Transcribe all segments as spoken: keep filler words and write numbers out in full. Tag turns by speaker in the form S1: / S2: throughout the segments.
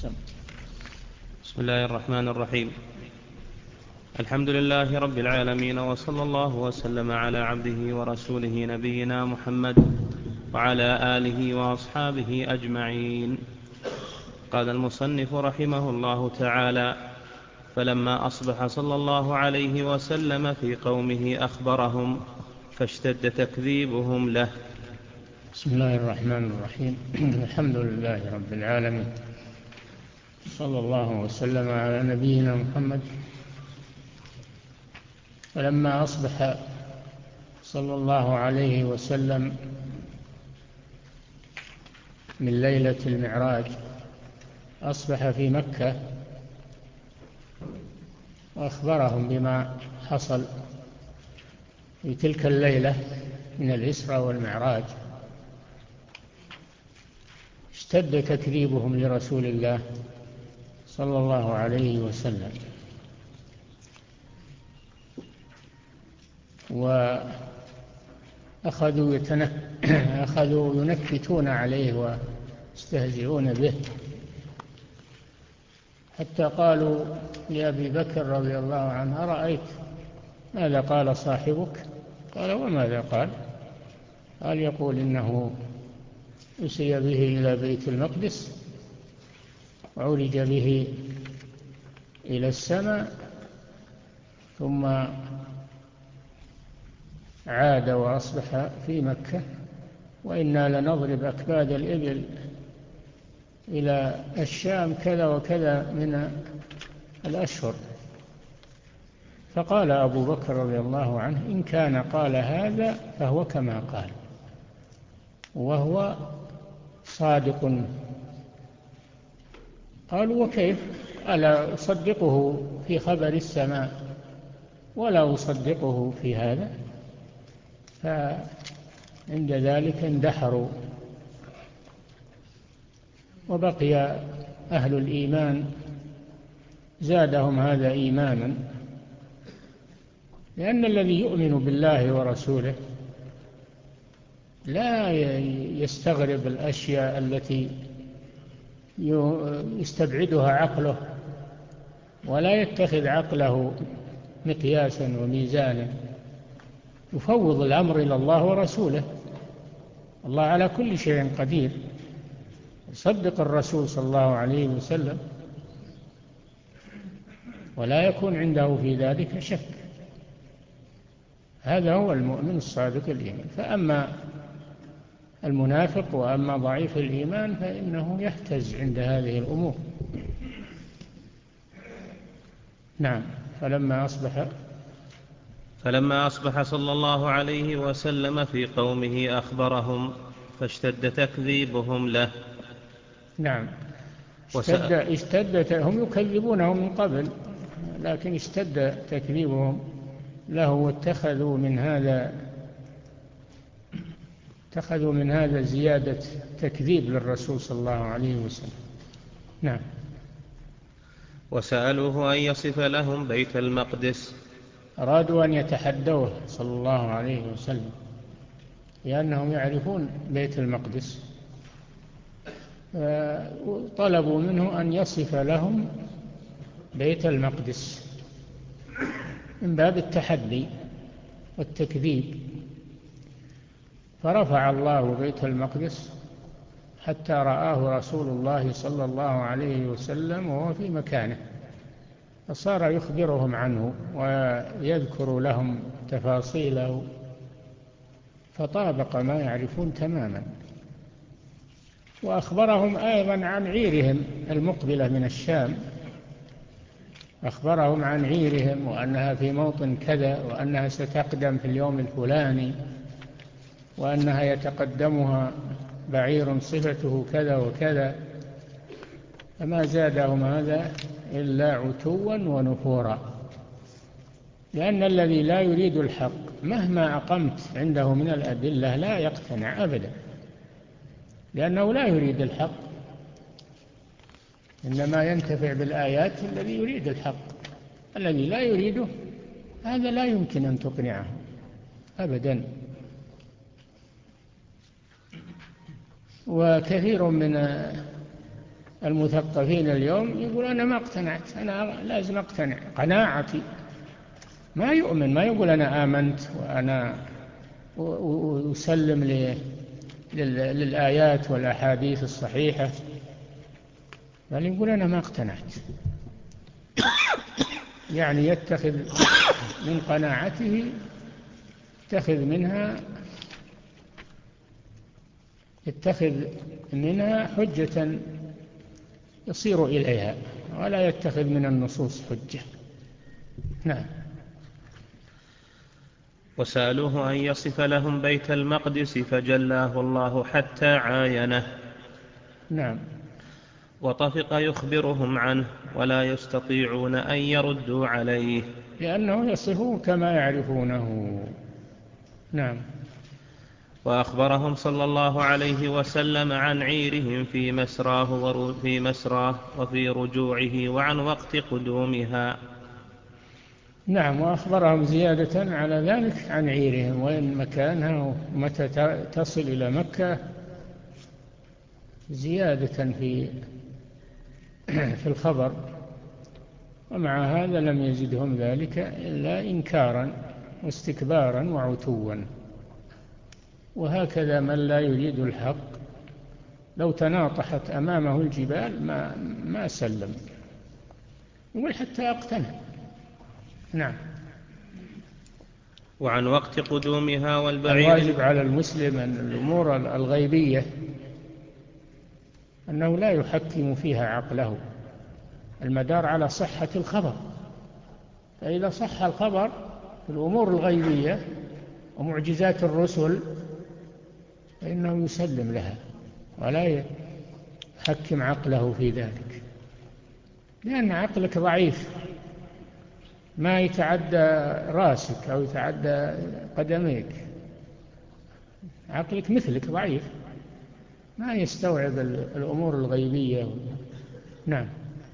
S1: بسم الله الرحمن الرحيم. الحمد لله رب العالمين، وصلى الله وسلم على عبده ورسوله نبينا محمد وعلى آله وأصحابه أجمعين. قال المصنف رحمه الله تعالى: فلما أصبح صلى الله عليه وسلم في قومه أخبرهم فاشتد تكذيبهم له.
S2: بسم الله الرحمن الرحيم. الحمد لله رب العالمين، صلى الله وسلم على نبينا محمد. فلما أصبح صلى الله عليه وسلم من ليلة المعراج أصبح في مكة وأخبرهم بما حصل في تلك الليلة من الإسراء والمعراج. اشتد تكذيبهم لرسول الله صلى الله عليه وسلم، وأخذوا يتنك... أخذوا ينكتون عليه ويستهزئون به، حتى قالوا لأبي بكر رضي الله عنه: أرأيت ماذا قال صاحبك؟ قال: وماذا قال؟ قال: يقول إنه أسري به إلى بيت المقدس وعرج به إلى السماء ثم عاد وأصبح في مكة، وإنا لنضرب أكباد الإبل إلى الشام كذا وكذا من الأشهر. فقال أبو بكر رضي الله عنه: إن كان قال هذا فهو كما قال، وهو صادق. قالوا: وكيف؟ ألا أصدقه في خبر السماء ولا أصدقه في هذا؟ فعند ذلك اندحروا، وبقي أهل الإيمان زادهم هذا إيمانا، لأن الذي يؤمن بالله ورسوله لا يستغرب الأشياء التي يستبعدها عقله، ولا يتخذ عقله مقياسا وميزانا، يفوض الأمر إلى الله ورسوله. الله على كل شيء قدير، يصدق الرسول صلى الله عليه وسلم ولا يكون عنده في ذلك شك. هذا هو المؤمن الصادق الإيمان. فأما المنافق وأما ضعيف الإيمان فإنه يهتز عند هذه الأمور. نعم. فلما أصبح
S1: فلما أصبح صلى الله عليه وسلم في قومه أخبرهم فاشتد تكذيبهم له.
S2: نعم. اشتد, اشتد هم يكذبونه من قبل، لكن اشتد تكذيبهم له، واتخذوا من هذا اتخذوا من هذا زيادة تكذيب للرسول صلى الله عليه وسلم. نعم.
S1: وسألوه أن يصف لهم بيت المقدس،
S2: أرادوا أن يتحدوه صلى الله عليه وسلم، لأنهم يعرفون بيت المقدس، طلبوا منه أن يصف لهم بيت المقدس من باب التحدي والتكذيب. فرفع الله بيت المقدس حتى رآه رسول الله صلى الله عليه وسلم وهو في مكانه، فصار يخبرهم عنه ويذكر لهم تفاصيله، فطابق ما يعرفون تماما. وأخبرهم أيضا عن عيرهم المقبلة من الشام، أخبرهم عن عيرهم وأنها في موطن كذا، وأنها ستقدم في اليوم الفلاني، وأنها يتقدمها بعير صفته كذا وكذا. فما زادهم هذا إلا عتوا ونفورا، لأن الذي لا يريد الحق مهما أقمت عنده من الأدلة لا يقتنع أبدا، لأنه لا يريد الحق، إنما ينتفع بالآيات الذي يريد الحق. الذي لا يريده هذا لا يمكن أن تقنعه أبدا. وكثير من المثقفين اليوم يقول أنا ما اقتنعت، أنا لازم أقتنع قناعتي. ما يؤمن، ما يقول أنا آمنت وأنا أسلم للآيات والأحاديث الصحيحة، بل يقول أنا ما اقتنعت. يعني يتخذ من قناعته يتخذ منها يتخذ منها حجة يصير إليها، ولا يتخذ من النصوص حجة. نعم.
S1: وسألوه أن يصف لهم بيت المقدس فجلاه الله حتى عاينه.
S2: نعم.
S1: وطفق يخبرهم عنه ولا يستطيعون أن يردوا عليه،
S2: لأنه يصفه كما يعرفونه. نعم.
S1: وأخبرهم صلى الله عليه وسلم عن عيرهم في مسراه وفي مسراه وفي رجوعه وعن وقت قدومها.
S2: نعم. وأخبرهم زيادة على ذلك عن عيرهم وإن مكانها ومتى تصل إلى مكة، زيادة في في الخبر. ومع هذا لم يزدهم ذلك إلا إنكارا واستكبارا وعتوا. وهكذا من لا يريد الحق لو تناطحت أمامه الجبال ما ما سلم، يقول حتى أقتنع. نعم.
S1: وعن وقت قدومها والبعير.
S2: الواجب على المسلم أن الأمور الغيبية أنه لا يحكم فيها عقله، المدار على صحة الخبر. فإذا صح الخبر في الأمور الغيبية ومعجزات الرسل فإنه يسلم لها ولا يحكم عقله في ذلك، لأن عقلك ضعيف، ما يتعدى راسك أو يتعدى قدميك. عقلك مثلك ضعيف، ما يستوعب الأمور الغيبية. نعم.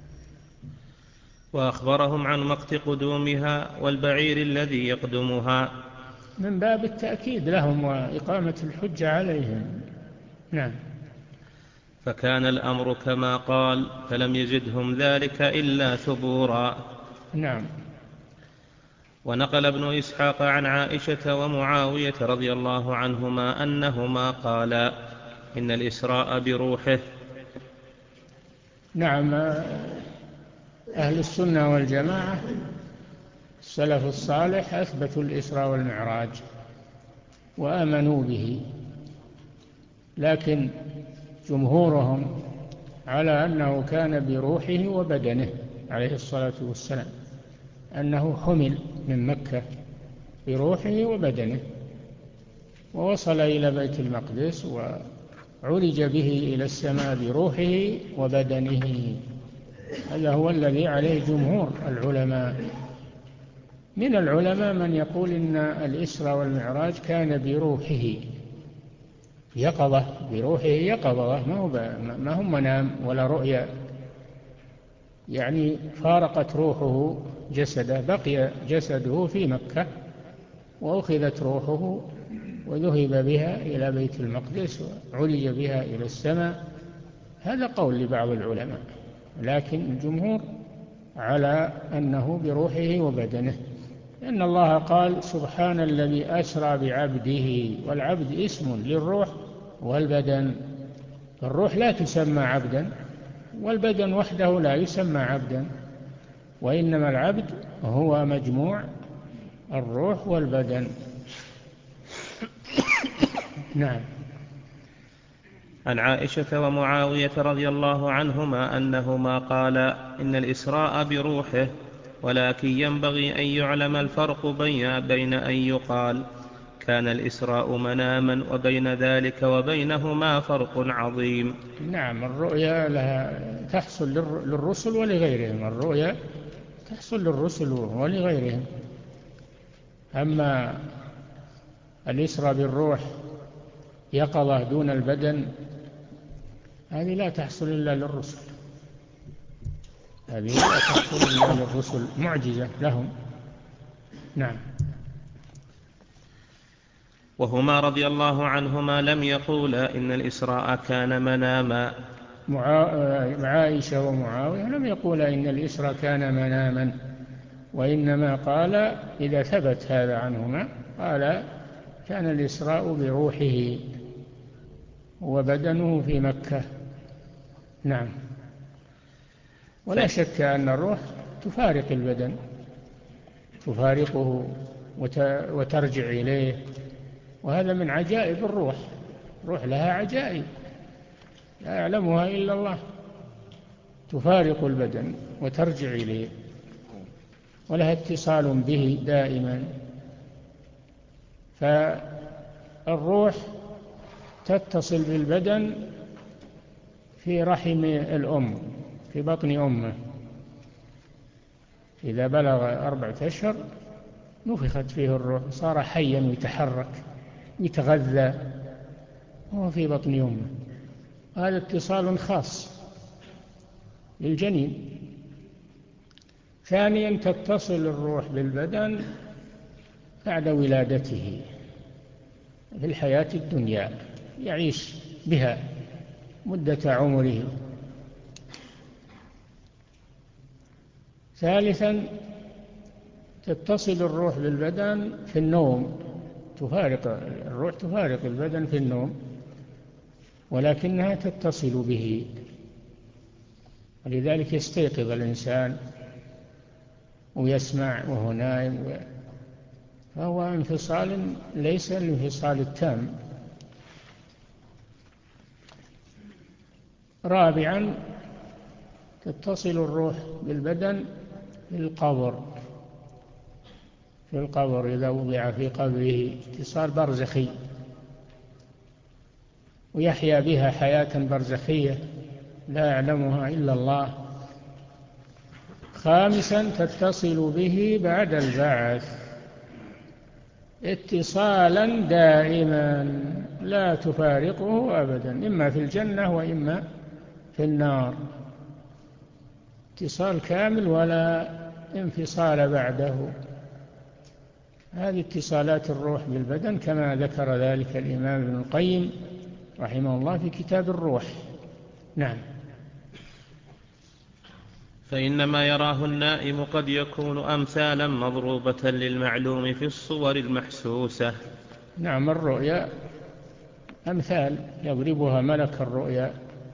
S1: وأخبرهم عن وقت قدومها والبعير الذي يقدمها،
S2: من باب التأكيد لهم وإقامة الحجة عليهم. نعم.
S1: فكان الأمر كما قال، فلم يزدهم ذلك إلا ثبورا.
S2: نعم.
S1: ونقل ابن إسحاق عن عائشة ومعاوية رضي الله عنهما أنهما قالا إن الإسراء بروحه.
S2: نعم. أهل السنة والجماعة السلف الصالح أثبتوا الإسراء والمعراج وآمنوا به، لكن جمهورهم على أنه كان بروحه وبدنه عليه الصلاة والسلام، أنه حمل من مكة بروحه وبدنه ووصل إلى بيت المقدس وعرج به إلى السماء بروحه وبدنه. هذا هو الذي عليه جمهور العلماء. من العلماء من يقول إن الإسراء والمعراج كان بروحه يقظة، بروحه يقظة، ما هو ما هم منام ولا رؤيا، يعني فارقت روحه جسده، بقي جسده في مكة وأخذت روحه وذهب بها إلى بيت المقدس وعرج بها إلى السماء. هذا قول لبعض العلماء، لكن الجمهور على أنه بروحه وبدنه، لأن الله قال سبحان الذي أسرى بعبده، والعبد اسم للروح والبدن. الروح لا تسمى عبدا، والبدن وحده لا يسمى عبدا، وإنما العبد هو مجموع الروح والبدن. نعم.
S1: عن عائشة ومعاوية رضي الله عنهما أنهما قالا إن الإسراء بروحه، ولكن ينبغي أن يعلم الفرق بين أن يقال كان الإسراء مناما وبين ذلك وبينهما فرق عظيم.
S2: نعم. الرؤيا لها تحصل للرسل ولغيرهم، الرؤيا تحصل للرسل ولغيرهم. أما الإسراء بالروح يقظة دون البدن هذه لا تحصل إلا للرسل، هذه لا تحصل إلا للرسل، معجزة لهم. نعم.
S1: وهما رضي الله عنهما لم يقولا إن الإسراء كان مناما،
S2: عائشة ومعاوية لم يقول إن الإسراء كان مناما، وإنما قال إذا ثبت هذا عنهما قال كان الإسراء بروحه وبدنه في مكة. نعم. ولا شك أن الروح تفارق البدن، تفارقه وترجع إليه، وهذا من عجائب الروح. الروح لها عجائب لا يعلمها إلا الله، تفارق البدن وترجع إليه، ولها اتصال به دائما. فالروح تتصل بالبدن في رحم الأم، في بطن أمه، إذا بلغ أربعة أشهر نفخت فيه الروح، صار حيا ويتحرك ويتغذى وهو في بطن أمه. هذا اتصال خاص للجنين. ثانيا تتصل الروح بالبدن بعد ولادته في الحياة الدنيا، يعيش بها مدة عمره. ثالثا تتصل الروح بالبدن في النوم، تفارق الروح تفارق البدن في النوم، ولكنها تتصل به، ولذلك يستيقظ الإنسان ويسمع وهو نائم، فهو انفصال ليس الانفصال التام. رابعا تتصل الروح بالبدن في القبر، في القبر إذا وضع في قبره اتصال برزخي، ويحيا بها حياة برزخية لا يعلمها إلا الله. خامسا تتصل به بعد البعث اتصالا دائما لا تفارقه أبدا، إما في الجنة وإما في النار، اتصال كامل ولا انفصال بعده. هذه اتصالات الروح بالبدن كما ذكر ذلك الإمام ابن القيم رحمه الله في كتاب الروح. نعم.
S1: فإنما يراه النائم قد يكون أمثالا مضروبة للمعلوم في الصور المحسوسة.
S2: نعم، الرؤيا أمثال يضربها ملك الرؤيا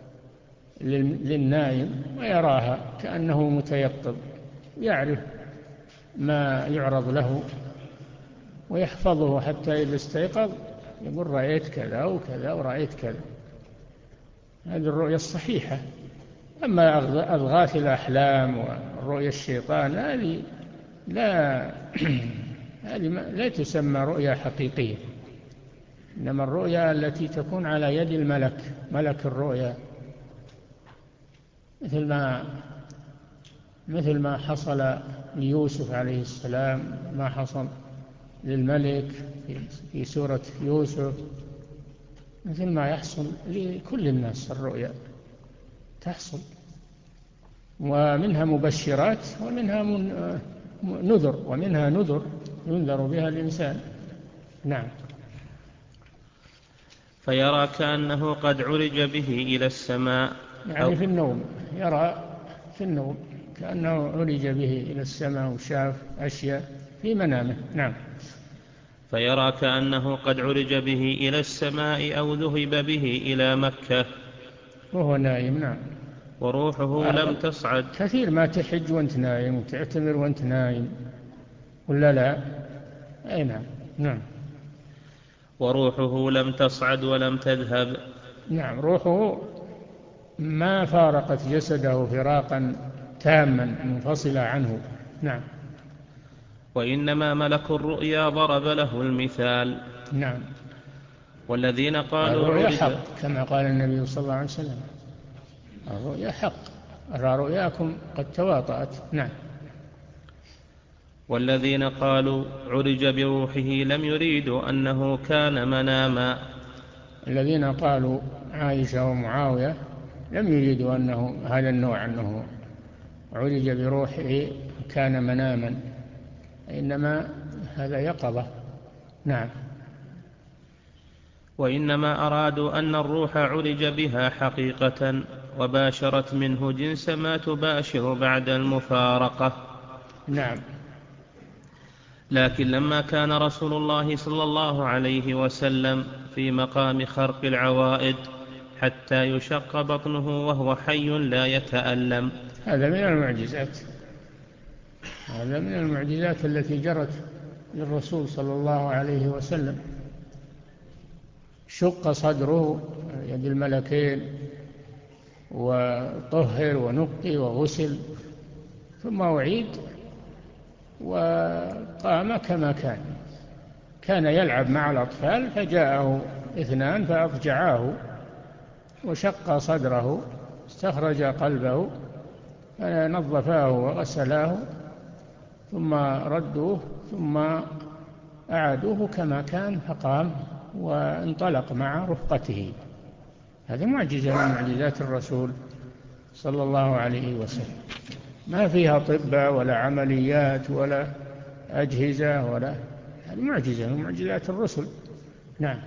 S2: للنائم ويراها كأنه متيقظ، يعرف ما يعرض له ويحفظه حتى إذا استيقظ يقول رأيت كذا وكذا ورأيت كذا. هذه الرؤيا الصحيحة. أما أضغاث الأحلام ورؤيا الشيطان هذه لا هذه لا تسمى رؤيا حقيقية، إنما الرؤيا التي تكون على يد الملك، ملك الرؤيا، مثل ما مثل ما حصل ليوسف عليه السلام، ما حصل للملك في سورة يوسف، مثل ما يحصل لكل الناس الرؤيا تحصل، ومنها مبشرات ومنها نذر، ومنها نذر ينذر بها الإنسان. نعم.
S1: فيرى كأنه قد عرج به إلى السماء،
S2: يعني في النوم، يرى في النوم كأنه عرج به إلى السماء وشاف أشياء في منامه. نعم.
S1: فيرى كأنه قد عرج به إلى السماء أو ذهب به إلى مكة
S2: وهو نايم. نعم.
S1: وروحه لم تصعد.
S2: كثير ما تحج وانت نايم وتعتمر وانت نايم، ولا لا؟ أي نعم. نعم.
S1: وروحه لم تصعد ولم تذهب.
S2: نعم، روحه ما فارقت جسده فراقا تاما منفصلا عنه. نعم.
S1: وإنما ملك الرؤيا ضرب له المثال.
S2: نعم.
S1: والذين قالوا
S2: الرؤيا
S1: عرج
S2: حق كما قال النبي صلى الله عليه وسلم، الرؤيا حق، أرى رؤياكم قد تواطأت. نعم.
S1: والذين قالوا عرج بروحه لم يريدوا أنه كان مناما.
S2: الذين قالوا عائشة ومعاوية لم يريدوا أنه هذا النوع، أنه عرج بروحه كان مناما، إنما هذا يقظة. نعم.
S1: وإنما أرادوا أن الروح عرج بها حقيقة وباشرت منه جنس ما تباشر بعد المفارقة.
S2: نعم.
S1: لكن لما كان رسول الله صلى الله عليه وسلم في مقام خرق العوائد حتى يشق بطنه وهو حي لا يتألم.
S2: هذا من المعجزات، هذا من المعجزات التي جرت للرسول صلى الله عليه وسلم. شق صدره يد الملكين وطهر ونقي وغسل، ثم أعيد وقام كما كان. كان يلعب مع الأطفال فجاءه اثنان فأضجعاه وشق صدره، استخرج قلبه فنظفاه وغسلاه ثم ردوه ثم أعادوه كما كان، فقام وانطلق مع رفقته. هذه معجزة من معجزات الرسول صلى الله عليه وسلم، ما فيها طب ولا عمليات ولا أجهزة ولا، هذه معجزة من معجزات الرسل. نعم.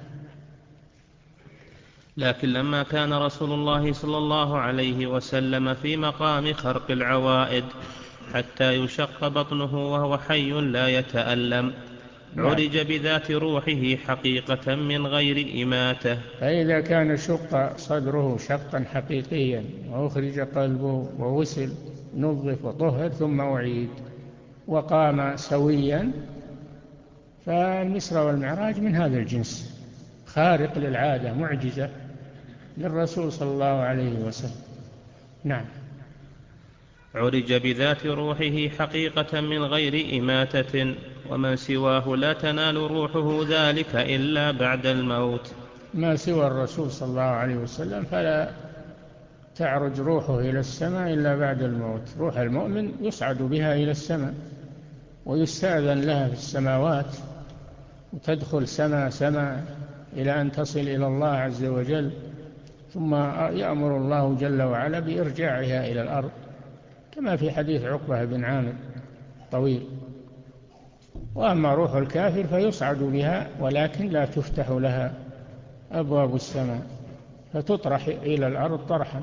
S1: لكن لما كان رسول الله صلى الله عليه وسلم في مقام خرق العوائد حتى يشق بطنه وهو حي لا يتألم عرج بذات روحه حقيقة من غير إماتة.
S2: فإذا كان شق صدره شقا حقيقيا وأخرج قلبه وغسل نظف وطهر ثم أعيد وقام سويا، فالمسرى والمعراج من هذا الجنس، خارق للعادة، معجزة للرسول صلى الله عليه وسلم. نعم.
S1: عرج بذات روحه حقيقة من غير إماتة، ومن سواه لا تنال روحه ذلك إلا بعد الموت.
S2: ما سوى الرسول صلى الله عليه وسلم فلا تعرج روحه إلى السماء إلا بعد الموت. روح المؤمن يصعد بها إلى السماء ويستأذن لها في السماوات وتدخل سماء سماء إلى أن تصل إلى الله عز وجل، ثم يأمر الله جل وعلا بإرجاعها إلى الأرض كما في حديث عقبة بن عامر طويل. وأما روح الكافر فيصعد بها ولكن لا تفتح لها أبواب السماء فتطرح إلى الأرض طرحا.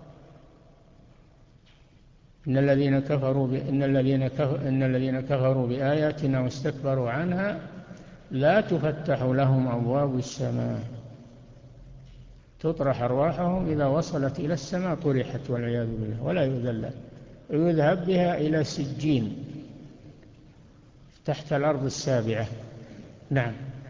S2: إن الذين كفروا ب... إن الذين كفروا إن الذين كفروا بآياتنا واستكبروا عنها لا تفتح لهم أبواب السماء، تطرح أرواحهم إذا وصلت إلى السماء طرحت والعياذ بالله ولا يذل، يذهب بها إلى سجين تحت الأرض السابعة. نعم.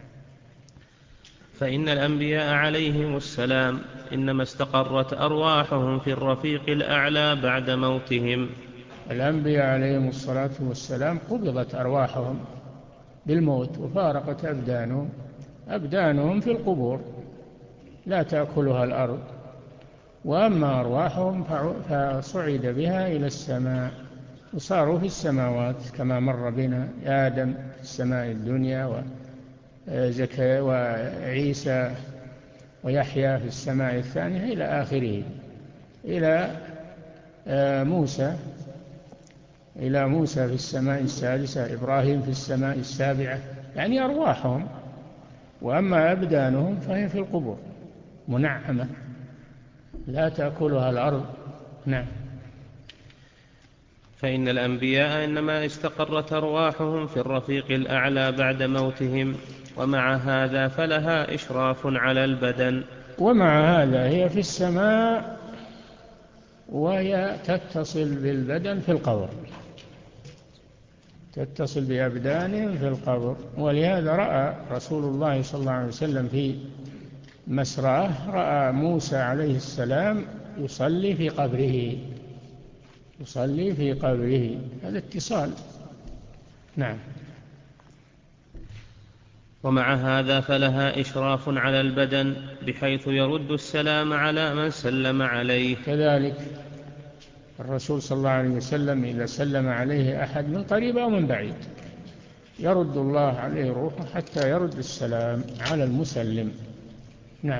S1: فإن الأنبياء عليهم السلام إنما استقرت أرواحهم في الرفيق الأعلى بعد موتهم.
S2: الأنبياء عليهم الصلاة والسلام قبضت أرواحهم بالموت وفارقت أبدانهم، أبدانهم في القبور لا تأكلها الأرض، وأما أرواحهم فصعد بها إلى السماء وصاروا في السماوات كما مر بنا آدم في السماء الدنيا وزكريا وعيسى ويحيى في السماء الثانية إلى آخره، إلى موسى إلى موسى في السماء السادسة، إبراهيم في السماء السابعة، يعني أرواحهم. وأما أبدانهم فهي في القبور منعمة لا تأكلها الأرض. نعم.
S1: فإن الأنبياء إنما استقرت أرواحهم في الرفيق الأعلى بعد موتهم، ومع هذا فلها إشراف على البدن.
S2: ومع هذا هي في السماء وهي تتصل بالبدن في القبر، تتصل بأبدانهم في القبر. ولهذا رأى رسول الله صلى الله عليه وسلم في مسراه، رأى موسى عليه السلام يصلي في قبره، يصلي في قبره، هذا اتصال. نعم.
S1: ومع هذا فلها إشراف على البدن بحيث يرد السلام على من سلم عليه.
S2: كذلك الرسول صلى الله عليه وسلم إذا سلم عليه أحد من قريب أو من بعيد يرد الله عليه روحه حتى يرد السلام على المسلم. نعم.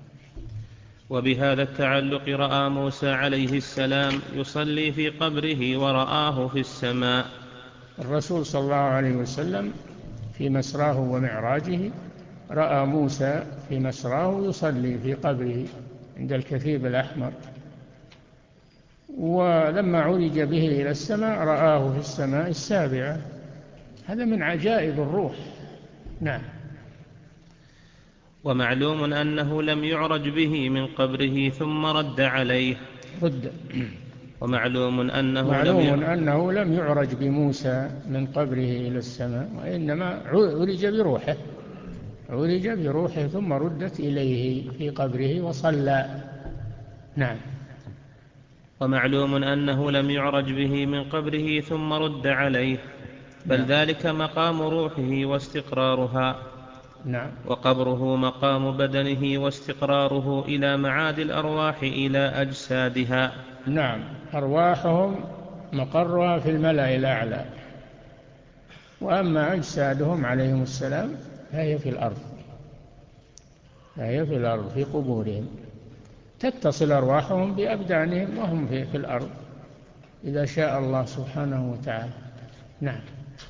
S1: وبهذا التعلق رأى موسى عليه السلام يصلي في قبره ورآه في السماء.
S2: الرسول صلى الله عليه وسلم في مسراه ومعراجه رأى موسى في مسراه يصلي في قبره عند الكثيب الأحمر ولما عرج به إلى السماء رآه في السماء السابعة. هذا من عجائب الروح. نعم.
S1: ومعلوم أنه لم يعرج به من قبره ثم رد عليه.
S2: رد.
S1: ومعلوم أنه
S2: معلوم
S1: لم
S2: أنه لم يعرج بموسى من قبره إلى السماء، وإنما عرج بروحه، عرج بروحه ثم ردت إليه في قبره وصلى. نعم.
S1: ومعلوم أنه لم يعرج به من قبره ثم رد عليه، بل
S2: نعم.
S1: ذلك مقام روحه واستقرارها.
S2: نعم.
S1: وقبره مقام بدنه واستقراره إلى معاد الأرواح إلى أجسادها.
S2: نعم. أرواحهم مقرها في الملأ الأعلى، وأما أجسادهم عليهم السلام فهي في الأرض، فهي في الأرض في قبورهم، تتصل أرواحهم بأبدانهم وهم في, في الأرض إذا شاء الله سبحانه وتعالى. نعم.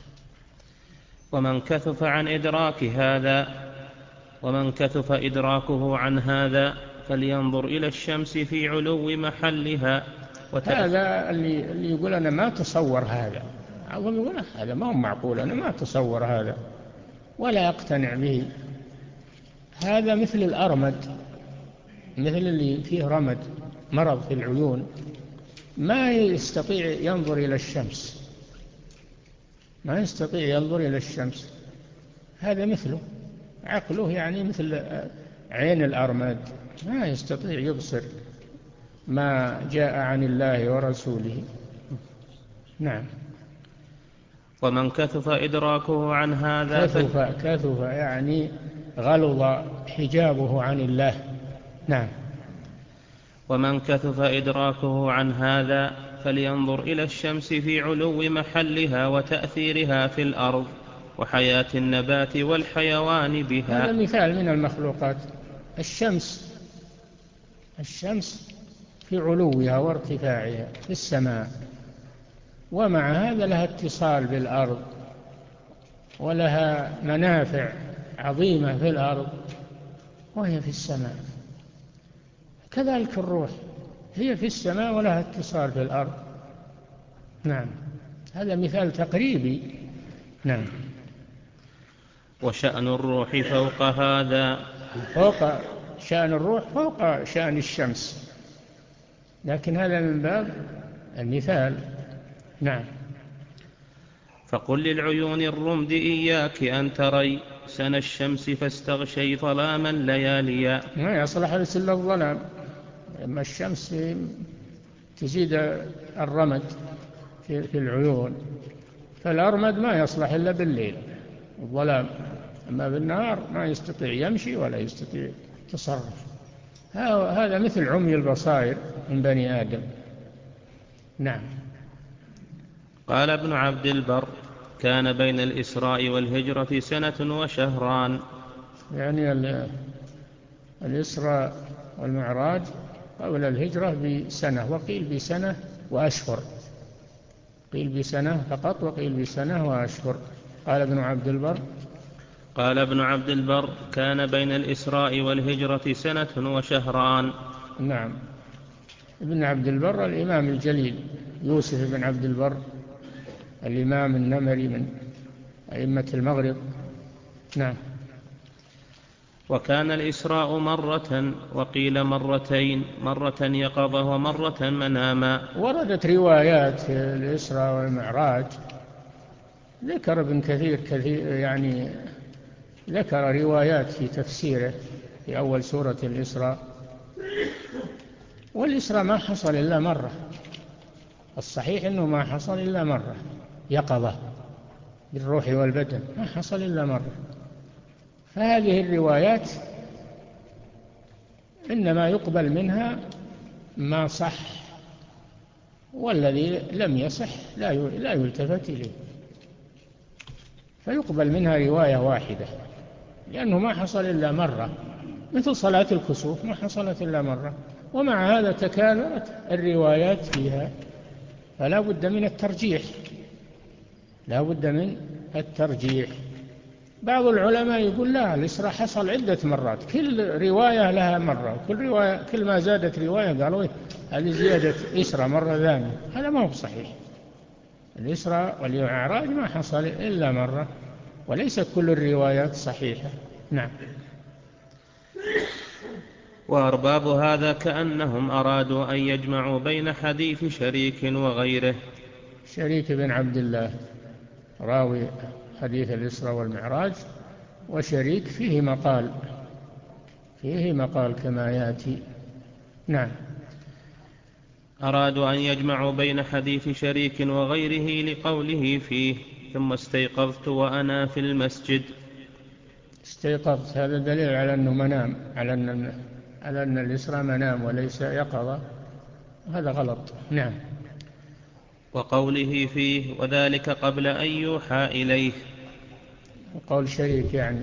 S1: ومن كثف عن إدراك هذا ومن كثف إدراكه عن هذا فلينظر إلى الشمس في علو محلها.
S2: هذا اللي, اللي يقول أنا ما تصور هذا، أظن يقول هذا ما هو معقول، أنا ما تصور هذا ولا يقتنع به. هذا مثل الأرمد، مثل اللي فيه رمد، مرض في العيون، ما يستطيع ينظر إلى الشمس، ما يستطيع ينظر إلى الشمس. هذا مثله، عقله يعني مثل عين الأرمد، ما يستطيع يبصر ما جاء عن الله ورسوله. نعم.
S1: ومن كثف إدراكه عن هذا
S2: كثف, كثف يعني غلظ حجابه عن الله. نعم.
S1: ومن كثف إدراكه عن هذا فلينظر إلى الشمس في علو محلها وتأثيرها في الأرض وحياة النبات والحيوان بها.
S2: هذا مثال من المخلوقات. الشمس الشمس في علوها وارتفاعها في السماء، ومع هذا لها اتصال بالأرض ولها منافع عظيمة في الأرض وهي في السماء. كذلك الروح هي في السماء ولها اتصال في الأرض. نعم. هذا مثال تقريبي. نعم.
S1: وشأن الروح فوق هذا،
S2: فوق شأن الروح فوق شأن الشمس، لكن هذا من باب المثال. نعم.
S1: فقل للعيون الرمد إياك أن تري سن الشمس فاستغشي ظلاما لياليا.
S2: ما يصلح إلا الظلام، أما الشمس تزيد الرمد في العيون، فالأرمد ما يصلح إلا بالليل الظلام، أما بالنهار ما يستطيع يمشي ولا يستطيع تصرف. هذا مثل عمي البصائر من بني آدم. نعم. كان
S1: ابن عبد البر كان بين الإسراء والهجرة سنة وشهران.
S2: يعني الإسراء والمعراج قبل الهجرة بسنة، وقيل بسنة وأشهر، قيل بسنة فقط وقيل بسنة وأشهر. قال ابن عبد البر
S1: قال ابن عبد البر كان بين الإسراء والهجرة سنة وشهران.
S2: نعم. ابن عبد البر الإمام الجليل يوسف بن عبد البر الإمام النمري من أئمة المغرب. نعم.
S1: وكان الإسراء مرة وقيل مرتين، مرة يقظة ومرة مناما.
S2: وردت روايات في الإسراء والمعراج، ذكر ابن كثير كثير يعني ذكر روايات في تفسيره في أول سورة الإسراء. والإسراء ما حصل إلا مرة، الصحيح أنه ما حصل إلا مرة يقظة بالروح والبدن، ما حصل إلا مرة. فهذه الروايات إنما يقبل منها ما صح، والذي لم يصح لا يلتفت إليه، فيقبل منها رواية واحدة لأنه ما حصل إلا مرة، مثل صلاة الكسوف ما حصلت إلا مرة، ومع هذا تكاثرت الروايات فيها، فلا بد من الترجيح، لا بد من الترجيح. بعض العلماء يقول لا، الإسراء حصل عدة مرات، كل رواية لها مرة، كل رواية كل ما زادت رواية قالوا هذه زيادة إسراء مرة ثانية. هذا ما هو صحيح. الإسراء والمعراج ما حصل إلا مرة، وليس كل الروايات صحيحة. نعم.
S1: وأرباب هذا كأنهم أرادوا أن يجمعوا بين حديث شريك وغيره.
S2: شريك بن عبد الله راوي حديث الإسراء والمعراج، وشريك فيه مقال، فيه مقال كما يأتي. نعم.
S1: أرادوا أن يجمعوا بين حديث شريك وغيره لقوله فيه ثم استيقظت وأنا في المسجد.
S2: استيقظت هذا دليل على أنه منام، على أن على أن الإسراء منام وليس يقظة، هذا غلط. نعم.
S1: وقوله فيه وذلك قبل أن يوحى إليه.
S2: وقول شريك يعني،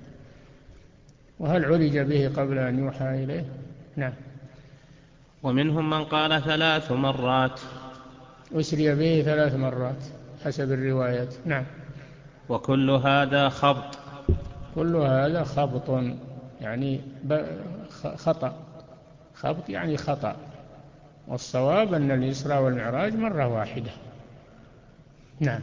S2: وهل عرج به قبل أن يوحى إليه؟ نعم.
S1: ومنهم من قال ثلاث مرات.
S2: أسري به ثلاث مرات حسب الروايات. نعم.
S1: وكل هذا خبط.
S2: كل هذا خبط يعني خطأ، خبط يعني خطأ، والصواب أن الإسراء والمعراج مرة واحدة. نعم.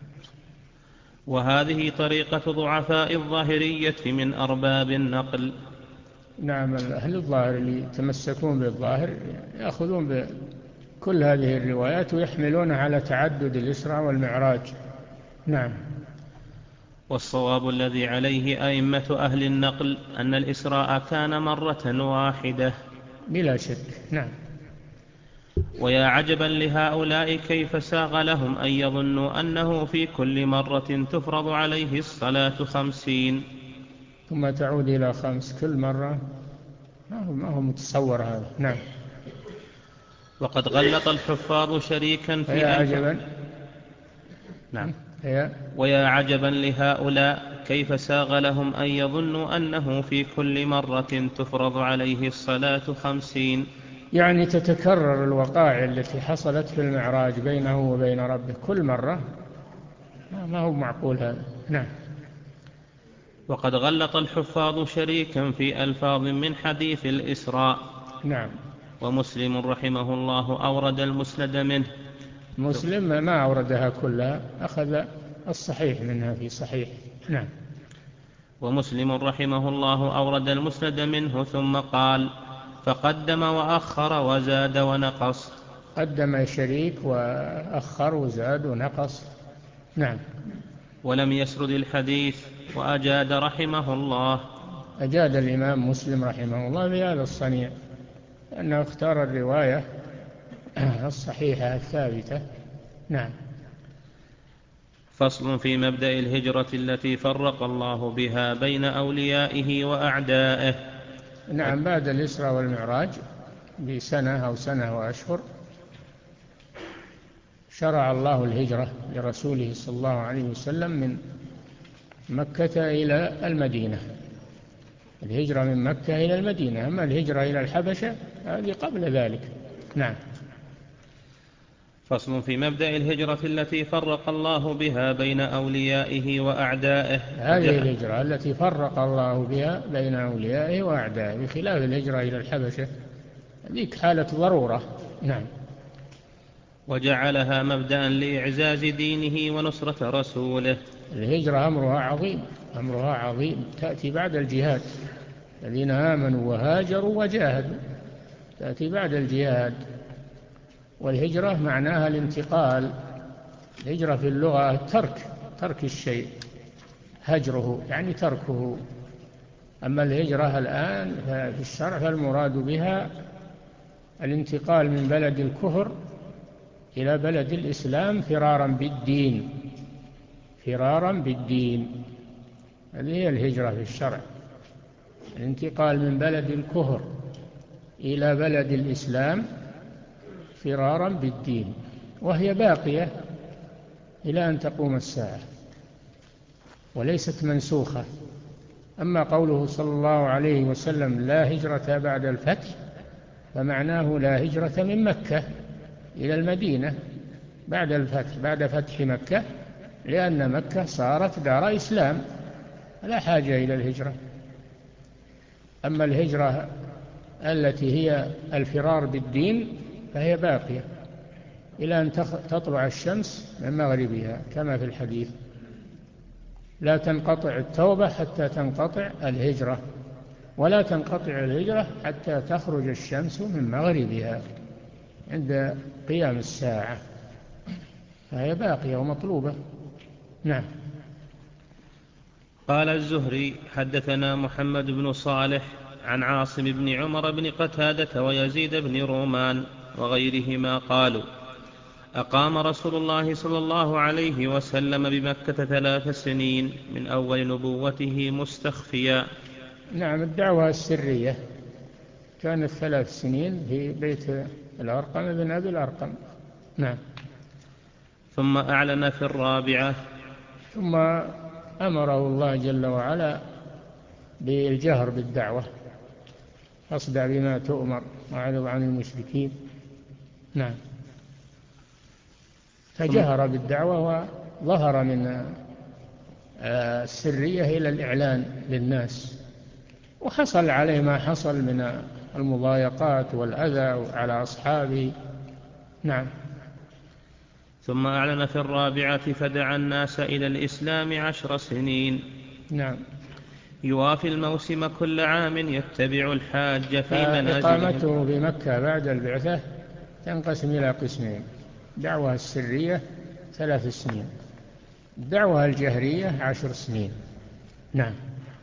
S1: وهذه طريقة ضعفاء الظاهرية من أرباب النقل.
S2: نعم. أهل الظاهر اللي يتمسكون بالظاهر يأخذون بكل هذه الروايات ويحملونها على تعدد الإسراء والمعراج. نعم.
S1: والصواب الذي عليه أئمة أهل النقل أن الإسراء كان مرة واحدة
S2: بلا شك. نعم.
S1: ويا عجبا لهؤلاء كيف ساغ لهم أن يظنوا أنه في كل مرة تفرض عليه الصلاة خمسين
S2: ثم تعود إلى خمس كل مرة، ما هو, ما هو متصور هذا. نعم.
S1: وقد غلط الحفاظ شريكا
S2: فيا
S1: في ألف.
S2: عجبا.
S1: نعم.
S2: هي.
S1: ويا عجبا لهؤلاء كيف ساغ لهم أن يظنوا أنه في كل مرة تفرض عليه الصلاة خمسين.
S2: يعني تتكرر الوقائع التي حصلت في المعراج بينه وبين ربه كل مرة، ما هو معقول هذا. نعم.
S1: وقد غلط الحفاظ شريكا في ألفاظ من حديث الإسراء.
S2: نعم.
S1: ومسلم رحمه الله أورد المسند منه.
S2: مسلم ما أوردها كلها، أخذ الصحيح منها في صحيح. نعم.
S1: ومسلم رحمه الله أورد المسند منه ثم قال فقدم وأخر وزاد ونقص.
S2: قدم شريك وأخر وزاد ونقص. نعم.
S1: ولم يسرد الحديث وأجاد رحمه الله.
S2: أجاد الإمام مسلم رحمه الله بهذا الصنيع، لأنه اختار الرواية الصحيحة الثابتة. نعم.
S1: فصل في مبدأ الهجرة التي فرق الله بها بين أوليائه وأعدائه.
S2: نعم. بعد الإسراء والمعراج بسنة أو سنة وأشهر شرع الله الهجرة لرسوله صلى الله عليه وسلم من مكة إلى المدينة، الهجرة من مكة إلى المدينة. أما الهجرة إلى الحبشة هذه قبل ذلك. نعم.
S1: فصل في مبدأ الهجرة التي فرق الله بها بين أوليائه وأعدائه.
S2: هذه الهجرة التي فرق الله بها بين أوليائه وأعدائه، بخلاف الهجرة إلى الحبشة ذيك حالة ضرورة. نعم.
S1: وجعلها مبدأ لإعزاز دينه ونصرة رسوله.
S2: الهجرة أمرها عظيم، أمرها عظيم، تأتي بعد الجهاد. الذين آمنوا وهاجروا وجاهدوا تأتي بعد الجهاد. والهجرة معناها الانتقال. الهجرة في اللغة الترك، ترك الشيء، هجره يعني تركه. أما الهجرة الآن في الشرع فالمراد بها الانتقال من بلد الكفر إلى بلد الإسلام فرارا بالدين، فرارا بالدين. هذه هي الهجرة في الشرع، الانتقال من بلد الكفر إلى بلد الإسلام فرارا بالدين، وهي باقية إلى أن تقوم الساعة وليست منسوخة. أما قوله صلى الله عليه وسلم لا هجرة بعد الفتح فمعناه لا هجرة من مكة إلى المدينة بعد الفتح، بعد فتح مكة، لأن مكة صارت دار إسلام لا حاجة إلى الهجرة. أما الهجرة التي هي الفرار بالدين فهي باقية إلى أن تطلع الشمس من مغربها كما في الحديث: لا تنقطع التوبة حتى تنقطع الهجرة، ولا تنقطع الهجرة حتى تخرج الشمس من مغربها عند قيام الساعة، فهي باقية ومطلوبة. نعم.
S1: قال الزهري: حدثنا محمد بن صالح عن عاصم بن عمر بن قتادة ويزيد بن رومان وغيرهما قالوا: أقام رسول الله صلى الله عليه وسلم بمكة ثلاث سنين من أول نبوته مستخفيا.
S2: نعم، الدعوة السرية كانت ثلاث سنين في بيت الأرقم بن أبي الأرقم. نعم.
S1: ثم أعلن في الرابعة.
S2: ثم أمره الله جل وعلا بالجهر بالدعوة: فاصدع بما تؤمر وأعرض عن المشركين. نعم. فجهر بالدعوة وظهر من السرية إلى الإعلان للناس، وحصل عليه ما حصل من المضايقات والأذى على أصحابه. نعم.
S1: ثم أعلن في الرابعة فدعا الناس إلى الإسلام عشر سنين.
S2: نعم.
S1: يوافي الموسم كل عام يتبع الحاج في منازلهم.
S2: إقامته بمكة بعد البعثة تنقسم إلى قسمين: دعوة السرية ثلاث سنين، الدعوة الجهرية عشر سنين. نعم.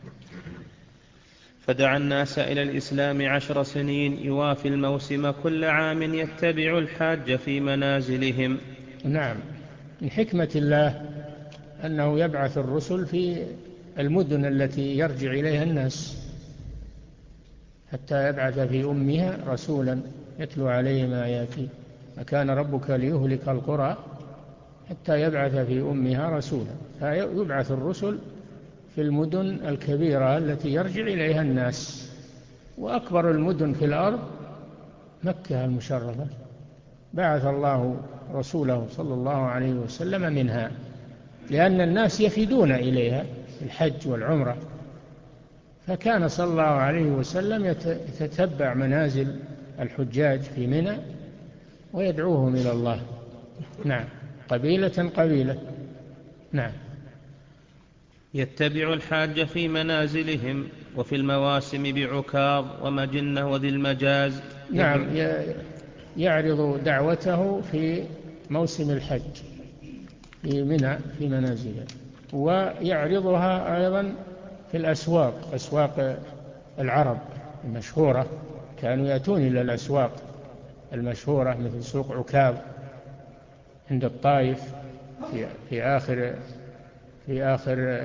S1: فدعا الناس إلى الإسلام عشر سنين يوافي الموسم كل عام يتبع الحاج في منازلهم.
S2: نعم. من حكمة الله أنه يبعث الرسل في المدن التي يرجع إليها الناس، حتى يبعث في أمها رسولا يتلو عليهم آياته. وكان ربك ليهلك القرى حتى يبعث في أمها رسولا، فيبعث الرسل في المدن الكبيرة التي يرجع إليها الناس. وأكبر المدن في الأرض مكة المشرفة، بعث الله رسوله صلى الله عليه وسلم منها، لأن الناس يفدون إليها الحج والعمرة، فكان صلى الله عليه وسلم يتتبع منازل الحجاج في منى ويدعوهم إلى الله. نعم. قبيلة قبيلة. نعم.
S1: يتبع الحاج في منازلهم وفي المواسم بعكاظ ومجنة وذي المجاز.
S2: نعم، يعرض دعوته في موسم الحج في منى في منازله، ويعرضها أيضا في الأسواق، أسواق العرب المشهورة، كانوا يأتون إلى الأسواق المشهورة مثل سوق عكاظ عند الطائف في, في آخر في آخر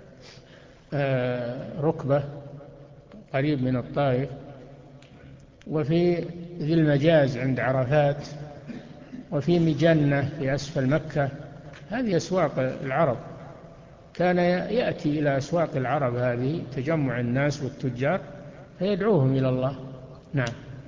S2: ركبة قريب من الطائف، وفي ذي المجاز عند عرفات، وفي مجنة في أسفل مكة. هذه أسواق العرب، كان يأتي إلى أسواق العرب هذه تجمع الناس والتجار فيدعوهم إلى الله. نعم.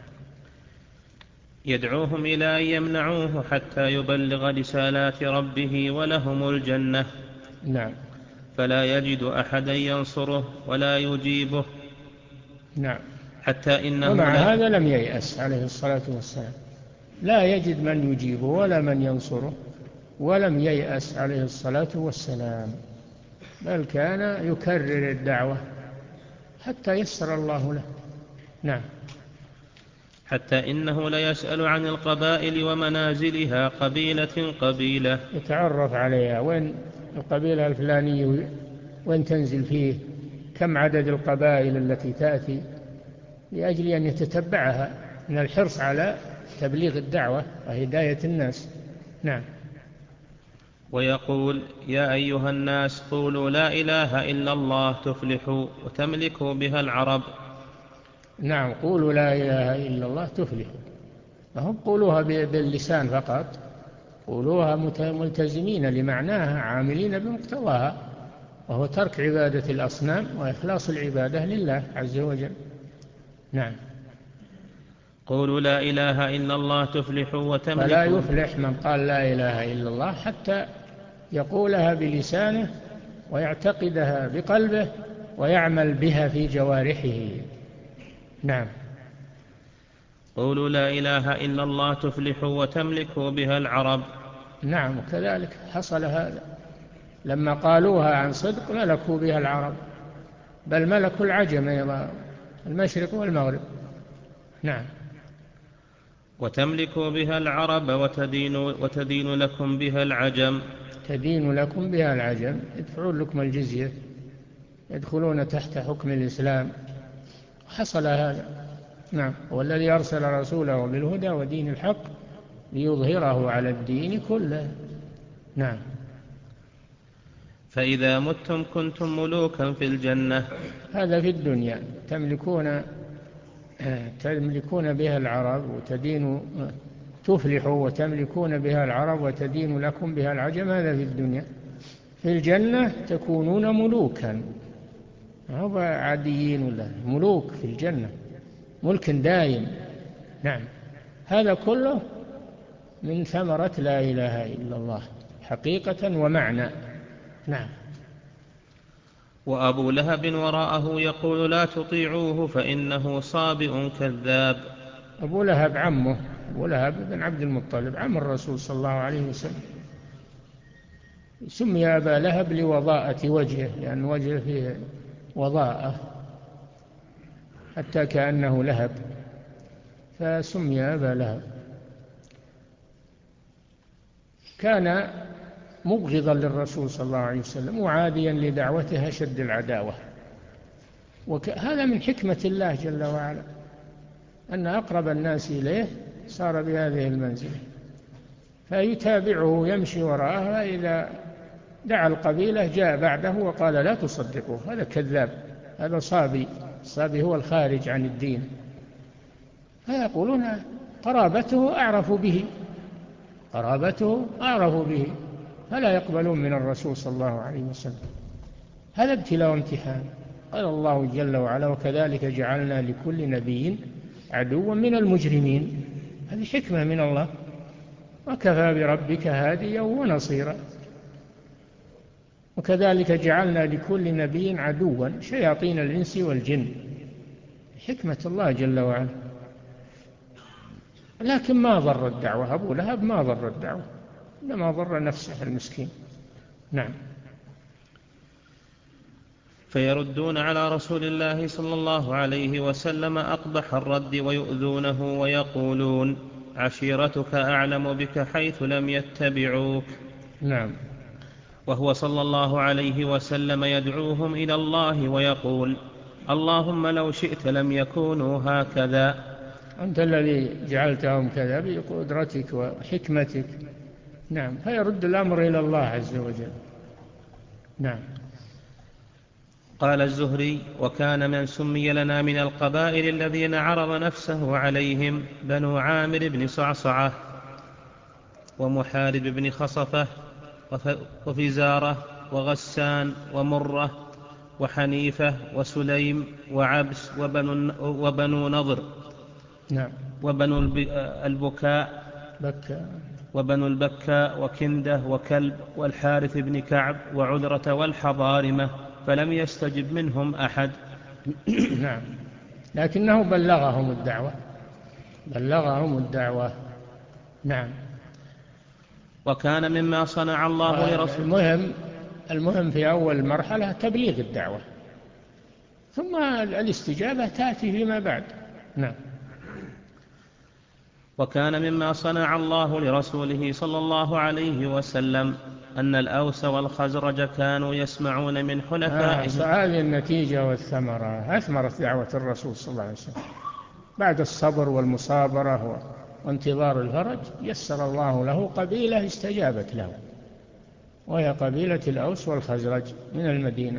S1: يدعوهم إلى أن يمنعوه حتى يبلغ رسالات ربه ولهم الجنة.
S2: نعم.
S1: فلا يجد أحدا ينصره ولا يجيبه.
S2: نعم.
S1: حتى إنه
S2: ومع
S1: لا
S2: هذا لم ييأس عليه الصلاة والسلام، لا يجد من يجيبه ولا من ينصره، ولم ييأس عليه الصلاة والسلام، بل كان يكرر الدعوة حتى يسر الله له. نعم.
S1: حتى إنه ليسأل عن القبائل ومنازلها قبيلة قبيلة،
S2: يتعرف عليها، وين القبيلة الفلانية وين تنزل فيه، كم عدد القبائل التي تأتي، لأجل أن يتتبعها من الحرص على تبليغ الدعوة وهداية الناس. نعم.
S1: ويقول: يا أيها الناس قولوا لا إله إلا الله تفلحوا وتملكوا بها العرب.
S2: نعم، قولوا لا إله إلا الله تفلحوا، فهم قولوها باللسان فقط، قولوها ملتزمين لمعناها عاملين بمقتضاها، وهو ترك عبادة الأصنام وإخلاص العبادة لله عز وجل. نعم.
S1: قولوا لا إله إلا الله تفلحوا وتملكوا.
S2: فلا يفلح من قال لا إله إلا الله حتى يقولها بلسانه ويعتقدها بقلبه ويعمل بها في جوارحه. نعم.
S1: قولوا لا إله إلا الله تفلحوا وتملكوا بها العرب.
S2: نعم، وكذلك حصل هذا لما قالوها عن صدق ملكوا بها العرب، بل ملكوا العجم أيضا، المشرق والمغرب. نعم.
S1: وتملكوا بها العرب وتدين, وتدين لكم بها العجم.
S2: تدين لكم بها العجم، يدفعون لكم الجزية، يدخلون تحت حكم الإسلام. حصل هذا. نعم. والذي أرسل رسوله بالهدى ودين الحق ليظهره على الدين كله. نعم.
S1: فإذا متم كنتم ملوكا في الجنة.
S2: هذا في الدنيا تملكون تملكون بها العرب وتدين تفلحوا وتملكون بها العرب وتدين لكم بها العجم، هذا في الدنيا. في الجنة تكونون ملوكا، هو عاديين ولا ملوك في الجنة، ملك دائم. نعم. هذا كله من ثمرة لا إله إلا الله حقيقة ومعنى. نعم.
S1: وأبو لهب وراءه يقول لا تطيعوه فإنه صابئ كذاب.
S2: أبو لهب عمه، أبو لهب بن عبد المطلب عم الرسول صلى الله عليه وسلم، سمي أبا لهب لوضاءة وجهه، لأن وجهه فيه وضاءة حتى كأنه لهب، فسمي أبا لهب. كان مبغضا للرسول صلى الله عليه وسلم وعاديا لدعوته أشد العداوة. وهذا من حكمة الله جل وعلا، أن أقرب الناس إليه صار بهذه المنزلة، فيتابعه يمشي وراءه، إذا دعا القبيلة جاء بعده وقال لا تصدقوه، هذا كذاب، هذا صابي. الصابي هو الخارج عن الدين. فيقولون قرابته أعرف به، قرابته أعرف به، فلا يقبلون من الرسول صلى الله عليه وسلم. هذا ابتلاء وامتحان. قال الله جل وعلا وكذلك جعلنا لكل نبي عدوا من المجرمين. هذه حكمة من الله، وكفى بربك هاديا ونصيرا. وكذلك جعلنا لكل نبي عدوا شياطين الإنس والجن، حكمة الله جل وعلا. لكن ما ضر الدعوة، أبو لهب ما ضر الدعوة، إنما ضر نفسه المسكين. نعم.
S1: فيردون على رسول الله صلى الله عليه وسلم أقبح الرد ويؤذونه ويقولون عشيرتك أعلم بك حيث لم يتبعوك.
S2: نعم.
S1: وهو صلى الله عليه وسلم يدعوهم إلى الله ويقول اللهم لو شئت لم يكونوا هكذا.
S2: أنت الذي جعلتهم كذا بقدرتك وحكمتك. نعم. فيرد الأمر إلى الله عز وجل. نعم.
S1: قال الزهري وكان من سمي لنا من القبائل الذين عرض نفسه عليهم بنو عامر بن صعصعة ومحارب بن خصفة وفزارة وغسان ومرة وحنيفة وسليم وعبس وبنو, وبنو نضر.
S2: نعم.
S1: وبنو البكاء
S2: بكى
S1: وبنو البكاء وكندة وكلب والحارث بن كعب وعذرة والحضارمة، فلم يستجب منهم أحد.
S2: نعم. لكنه بلغهم الدعوة، بلغهم الدعوة. نعم.
S1: وكان مما صنع الله لرسوله.
S2: المهم المهم في أول مرحلة تبليغ الدعوة، ثم الاستجابة تأتي فيما بعد. نعم.
S1: وكان مما صنع الله لرسوله صلى الله عليه وسلم أن الأوس والخزرج كانوا يسمعون من حلفائهم.
S2: آه هذه النتيجة والثمرة، أثمرت دعوة الرسول صلى الله عليه وسلم بعد الصبر والمصابرة وانتظار الفرج. يسر الله له قبيلة استجابت له، وهي قبيلة الأوس والخزرج من المدينة.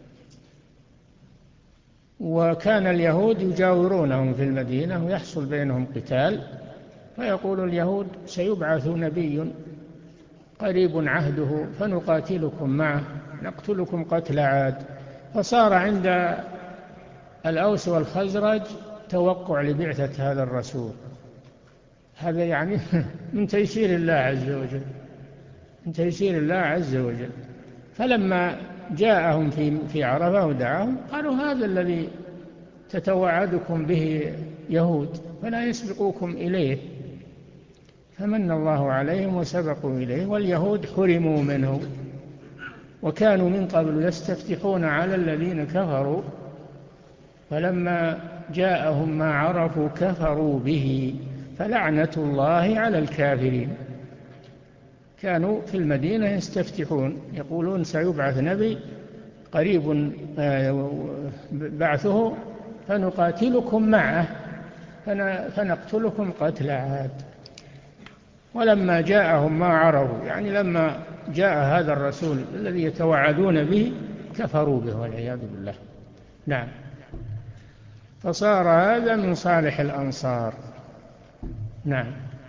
S2: وكان اليهود يجاورونهم في المدينة ويحصل بينهم قتال، فيقول اليهود سيبعث نبي قريب عهده فنقاتلكم معه نقتلكم قتل عاد. فصار عند الأوس والخزرج توقع لبعثة هذا الرسول. هذا يعني من تيسير الله عز وجل، من تيسير الله عز وجل. فلما جاءهم في في عرفة ودعاهم قالوا هذا الذي تتوعدكم به يهود فلا يسبقوكم إليه، فمن الله عليهم وسبقوا إليه، واليهود حرموا منه وكانوا من قبل يستفتحون على الذين كفروا فلما جاءهم ما عرفوا كفروا به فلعنة الله على الكافرين. كانوا في المدينة يستفتحون يقولون سيبعث نبي قريب بعثه فنقاتلكم معه فنقتلكم قتل عاد. ولما جاءهم ما عرفوا يعني لما جاء هذا الرسول الذي يتوعدون به كفروا به والعياذ بالله. نعم. فصار هذا من صالح الأنصار. نعم.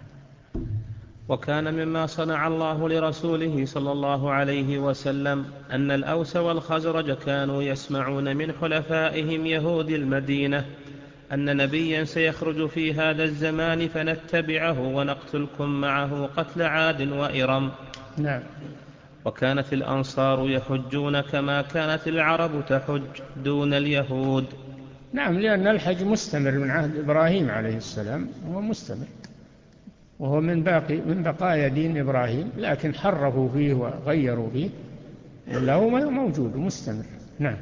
S1: وكان مما صنع الله لرسوله صلى الله عليه وسلم أن الأوس والخزرج كانوا يسمعون من حلفائهم يهود المدينة أن نبيا سيخرج في هذا الزمان فنتبعه ونقتلكم معه قتل عاد وإرم.
S2: نعم.
S1: وكانت الأنصار يحجون كما كانت العرب تحج دون اليهود.
S2: نعم، لأن الحج مستمر من عهد إبراهيم عليه السلام، هو مستمر وهو من باقي من بقايا دين إبراهيم، لكن حرفوا فيه وغيروا فيه وله موجود مستمر. نعم.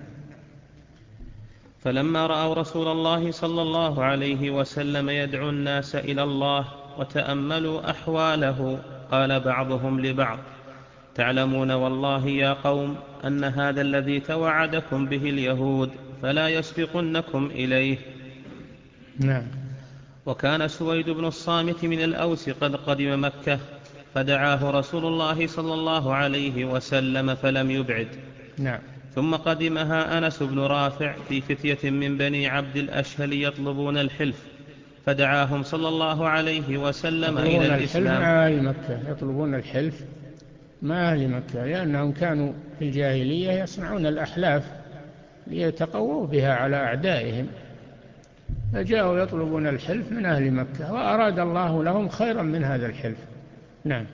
S1: فلما رأوا رسول الله صلى الله عليه وسلم يدعو الناس إلى الله وتأملوا أحواله قال بعضهم لبعض تعلمون والله يا قوم أن هذا الذي توعدكم به اليهود فلا يسبقنكم إليه.
S2: نعم.
S1: وكان سويد بن الصامت من الأوس قد قدم مكة فدعاه رسول الله صلى الله عليه وسلم فلم يبعد.
S2: نعم.
S1: ثم قدمها أنس بن رافع في فتية من بني عبد الأشهل يطلبون الحلف فدعاهم صلى الله عليه وسلم إلى الإسلام.
S2: مع أهل مكة يطلبون الحلف مع أهل مكة لأنهم كانوا في الجاهلية يصنعون الأحلاف ليتقووا بها على أعدائهم، فجاءوا يطلبون الحلف من أهل مكة وأراد الله لهم خيرا من هذا الحلف. نعم.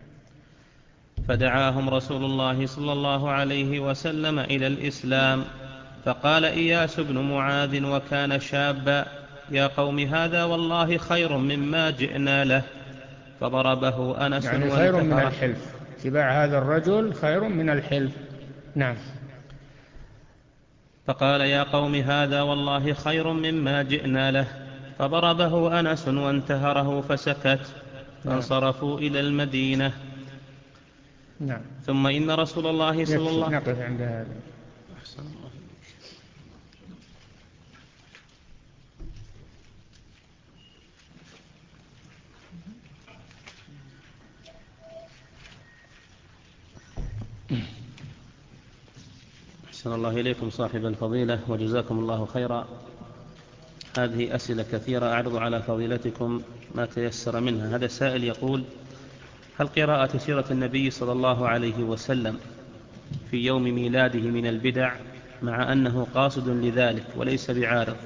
S1: فدعاهم رسول الله صلى الله عليه وسلم إلى الإسلام فقال إياس بن معاذ وكان شابا يا قوم هذا والله خير مما جئنا له. فضربه أنس
S2: يعني خير من الحلف، اتباع هذا الرجل خير من الحلف. نعم.
S1: فقال يا قوم هذا والله خير مما جئنا له. فضربه أنس وانتهره فسكت فانصرفوا إلى المدينة.
S2: نعم.
S1: ثم إن رسول الله صلى الله عليه وسلم
S2: نقف عند هذا.
S1: أحسن الله. أحسن الله إليكم صاحب الفضيلة وجزاكم الله خيرا. هذه أسئلة كثيرة أعرض على فضيلتكم ما تيسر منها. هذا سائل يقول هل قراءة سيرة النبي صلى الله عليه وسلم في يوم ميلاده من البدع مع أنه قاصد لذلك وليس بعارض؟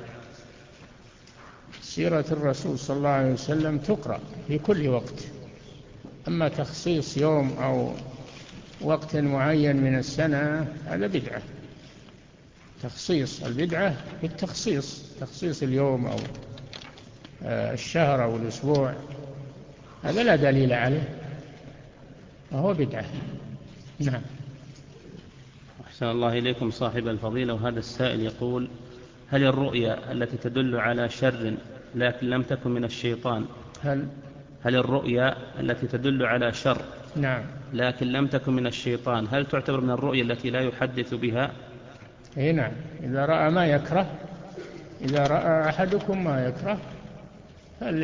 S2: سيرة الرسول صلى الله عليه وسلم تقرأ في كل وقت، أما تخصيص يوم أو وقت معين من السنة هذا بدعة. تخصيص البدعة بالتخصيص، تخصيص اليوم أو الشهر أو الأسبوع هذا لا دليل عليه وهو بدعة. نعم.
S1: أحسن الله إليكم صاحب الفضيلة. وهذا السائل يقول هل الرؤيا التي تدل على شر لكن لم تكن من الشيطان
S2: هل
S1: هل الرؤيا التي تدل على شر
S2: نعم
S1: لكن لم تكن من الشيطان هل تعتبر من الرؤيا التي لا يحدث بها؟
S2: اي نعم، إذا رأى ما يكره، إذا رأى أحدكم ما يكره فل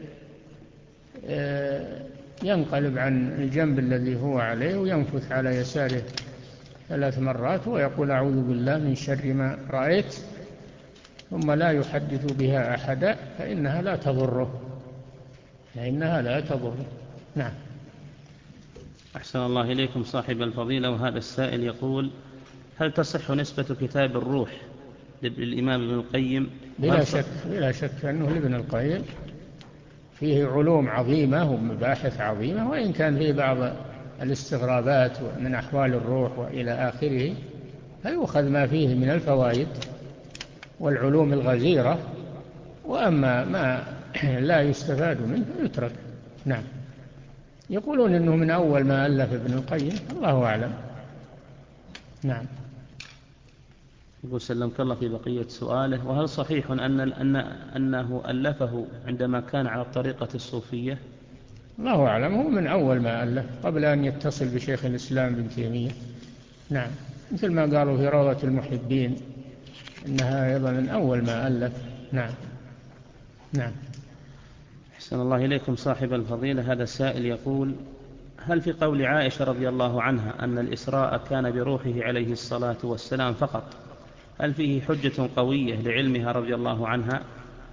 S2: ينقلب عن الجنب الذي هو عليه وينفث على يساره ثلاث مرات ويقول أعوذ بالله من شر ما رأيت، ثم لا يحدث بها أحدا فإنها لا تضره، فإنها لا تضره. نعم.
S1: أحسن الله إليكم صاحب الفضيلة. وهذا السائل يقول هل تصح نسبة كتاب الروح للإمام ابن القيم؟
S2: بلا شك بلا شك أنه لابن القيم فيه علوم عظيمة ومباحث عظيمة، وإن كان فيه بعض الاستغرابات من أحوال الروح وإلى آخره، فيؤخذ ما فيه من الفوائد والعلوم الغزيرة، وأما ما لا يستفاد منه يترك. نعم. يقولون إنه من أول ما ألف ابن القيم، الله أعلم. نعم.
S1: يقول سلمك الله في بقية سؤاله: وهل صحيح أن أن أنه ألفه عندما كان على الطريقة الصوفية؟
S2: الله أعلم، هو من أول ما ألف قبل أن يتصل بشيخ الإسلام ابن تيمية. نعم، مثل ما قالوا في روضة المحبين إنها أيضا من أول ما ألف. نعم. نعم.
S1: أحسن الله إليكم صاحب الفضيلة. هذا السائل يقول: هل في قول عائشة رضي الله عنها أن الإسراء كان بروحه عليه الصلاة والسلام فقط، هل فيه حجة قوية لعلمها رضي الله عنها؟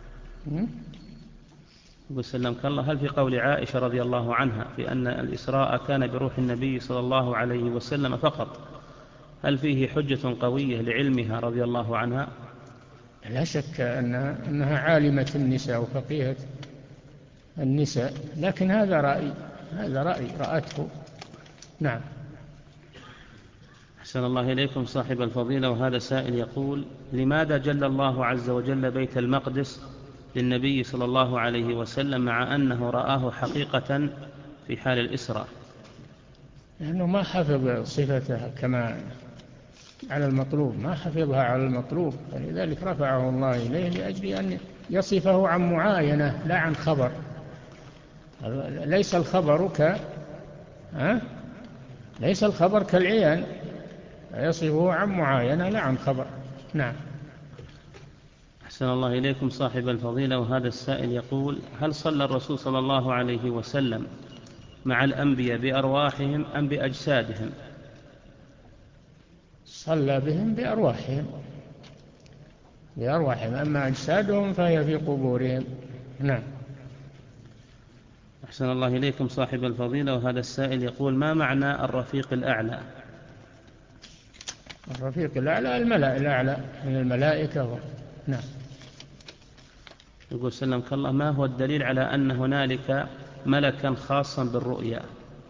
S1: يقول سلمك الله: هل في قول عائشة رضي الله عنها في أن الإسراء كان بروح النبي صلى الله عليه وسلم فقط، هل فيه حجة قوية لعلمها رضي الله عنها؟
S2: لا شك أنها, أنها عالمة النساء وفقيهة النساء، لكن هذا رأي هذا رأي رأته. نعم.
S1: أحسن الله إليكم صاحب الفضيلة. وهذا سائل يقول: لماذا جل الله عز وجل بيت المقدس للنبي صلى الله عليه وسلم مع أنه رآه حقيقة في حال الإسراء؟
S2: لأنه ما حفظ صفتها كما على المطلوب، ما حفظها على المطلوب، فلذلك رفعه الله إليه لأجل أن يصفه عن معاينة لا عن خبر. ليس الخبر ك ها؟ ليس الخبر كالعيان، يصفه عن معاينة لا عن خبر. نعم.
S1: أحسن الله إليكم صاحب الفضيلة. وهذا السائل يقول: هل صلى الرسول صلى الله عليه وسلم مع الأنبياء بأرواحهم أم بأجسادهم؟
S2: صلى بهم بأرواحهم بأرواحهم أما أجسادهم فهي في قبورهم. نعم.
S1: أحسن الله إليكم صاحب الفضيلة. وهذا السائل يقول: ما معنى الرفيق الأعلى؟
S2: الرفيق الأعلى الملأ الأعلى من الملائكة و... نعم.
S1: يقول سلمك الله: ما هو الدليل على أن هنالك ملكا خاصا بالرؤيا؟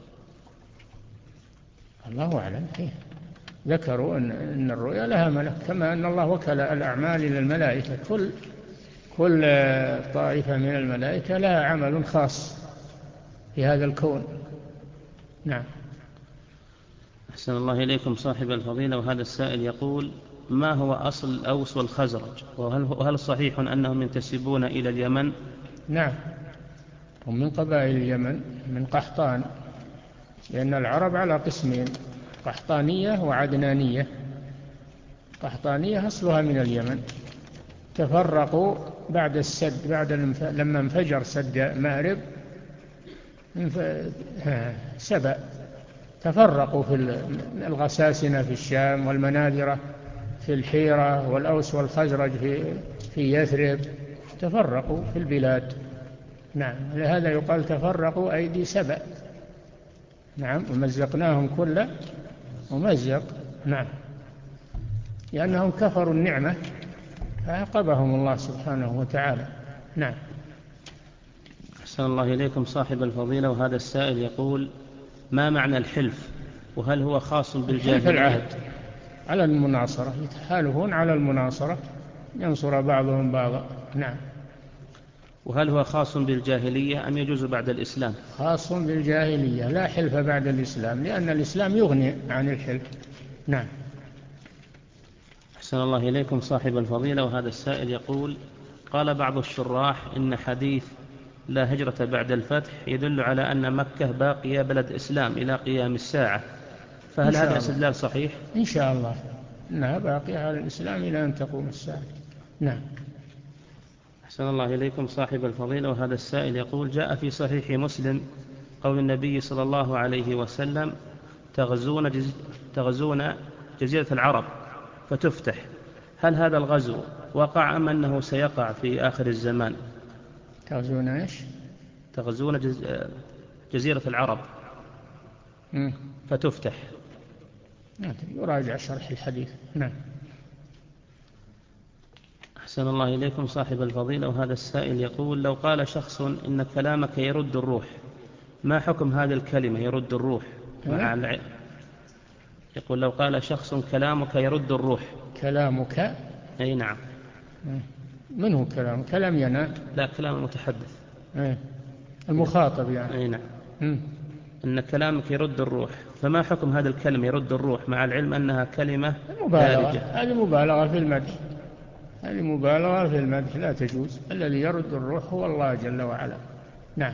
S2: الله أعلم فيه. ذكروا أن, أن الرؤيا لها ملك، كما أن الله وكل الأعمال إلى الملائكة. كل كل طائفة من الملائكة لها عمل خاص في هذا الكون. نعم.
S1: أحسن الله إليكم صاحب الفضيلة. وهذا السائل يقول: ما هو أصل الأوس والخزرج؟ وهل, وهل صحيح أنهم ينتسبون إلى اليمن؟
S2: نعم، هم من قبائل اليمن، من قحطان، لأن العرب على قسمين: قحطانية وعدنانية. قحطانية أصلها من اليمن، تفرقوا بعد السد، بعد المف... لما انفجر سد مأرب انف... سبأ، تفرقوا في الغساسنة في الشام، والمناذرة في الحيرة، والأوس والخزرج في, في يثرب، تفرقوا في البلاد. نعم، لهذا يقال تفرقوا أيدي سبأ. نعم، ومزقناهم كل ممزق. نعم، لأنهم كفروا النعمة فعاقبهم الله سبحانه وتعالى. نعم.
S1: أحسن الله إليكم صاحب الفضيلة. وهذا السائل يقول: ما معنى الحلف؟ وهل هو خاص بالجاهلية؟
S2: الحلف العهد على المناصرة، يتحالفون على المناصرة، ينصر بعضهم بعضا. نعم.
S1: وهل هو خاص بالجاهلية أم يجوز بعد الإسلام؟
S2: خاص بالجاهلية، لا حلف بعد الإسلام، لأن الإسلام يغني عن الحلف. نعم.
S1: أحسن الله إليكم صاحب الفضيلة. وهذا السائل يقول: قال بعض الشراح إن حديث لا هجرة بعد الفتح يدل على أن مكة باقية بلد إسلام إلى قيام الساعة، فهل هذا استدلال صحيح؟
S2: إن شاء الله إنها باقية على الإسلام إلى أن تقوم الساعة. نعم.
S1: أحسن الله إليكم صاحب الفضيلة. وهذا السائل يقول: جاء في صحيح مسلم قول النبي صلى الله عليه وسلم: تغزون, جز... تغزون جزيرة العرب فتفتح، هل هذا الغزو وقع أم أنه سيقع في آخر الزمان؟
S2: تغزون إيش؟
S1: تغزون جز... جزيرة العرب
S2: م.
S1: فتفتح.
S2: يراجع شرح الحديث. نعم.
S1: أحسن الله إليكم صاحب الفضيلة. وهذا السائل يقول: لو قال شخص إن كلامك يرد الروح، ما حكم هذه الكلمة يرد الروح مع الع... يقول لو قال شخص كلامك يرد الروح.
S2: كلامك؟
S1: أي نعم.
S2: من هو كلام؟ كلام ينام؟
S1: لا، كلام المتحدث.
S2: أي. المخاطب يعني.
S1: أي نعم.
S2: م.
S1: أن كلامك يرد الروح، فما حكم هذا الكلمة يرد الروح مع العلم أنها كلمة
S2: مبالغة؟
S1: دارجة؟
S2: هذه مبالغة في المدح، هذه مبالغة في المدح لا تجوز. الذي يرد الروح هو الله جل وعلا. نعم.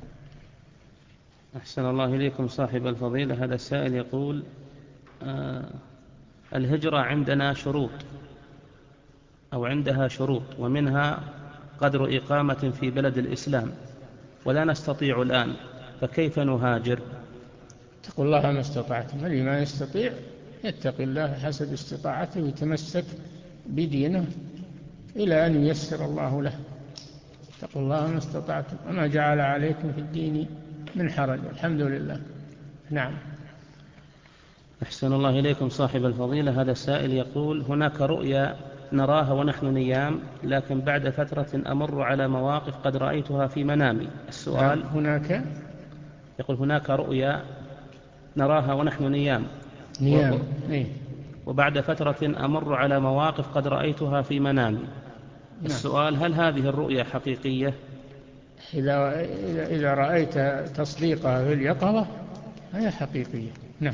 S1: أحسن الله إليكم صاحب الفضيلة. هذا السائل يقول آه الهجرة عندنا شروط أو عندها شروط، ومنها قدر إقامة في بلد الإسلام، ولا نستطيع الآن، فكيف نهاجر؟
S2: اتقوا الله ما استطعتم. الذي ما يستطيع يتقي الله حسب استطاعته ويتمسك بدينه إلى أن ييسر الله له. اتقوا الله ما استطعتم وما جعل عليكم في الدين من حرج، الحمد لله. نعم.
S1: أحسن الله إليكم صاحب الفضيلة. هذا السائل يقول هناك رؤيا نراها ونحن نيام، لكن بعد فترة أمر على مواقف قد رأيتها في منامي. السؤال
S2: هناك
S1: يقول هناك رؤيا نراها ونحن نيام
S2: نيام
S1: و...
S2: إيه؟
S1: وبعد فترة أمر على مواقف قد رأيتها في منامي.
S2: نعم.
S1: السؤال هل هذه الرؤيا حقيقية؟
S2: إذا, إذا رأيت تصديقها في اليقظة هي حقيقية. نعم.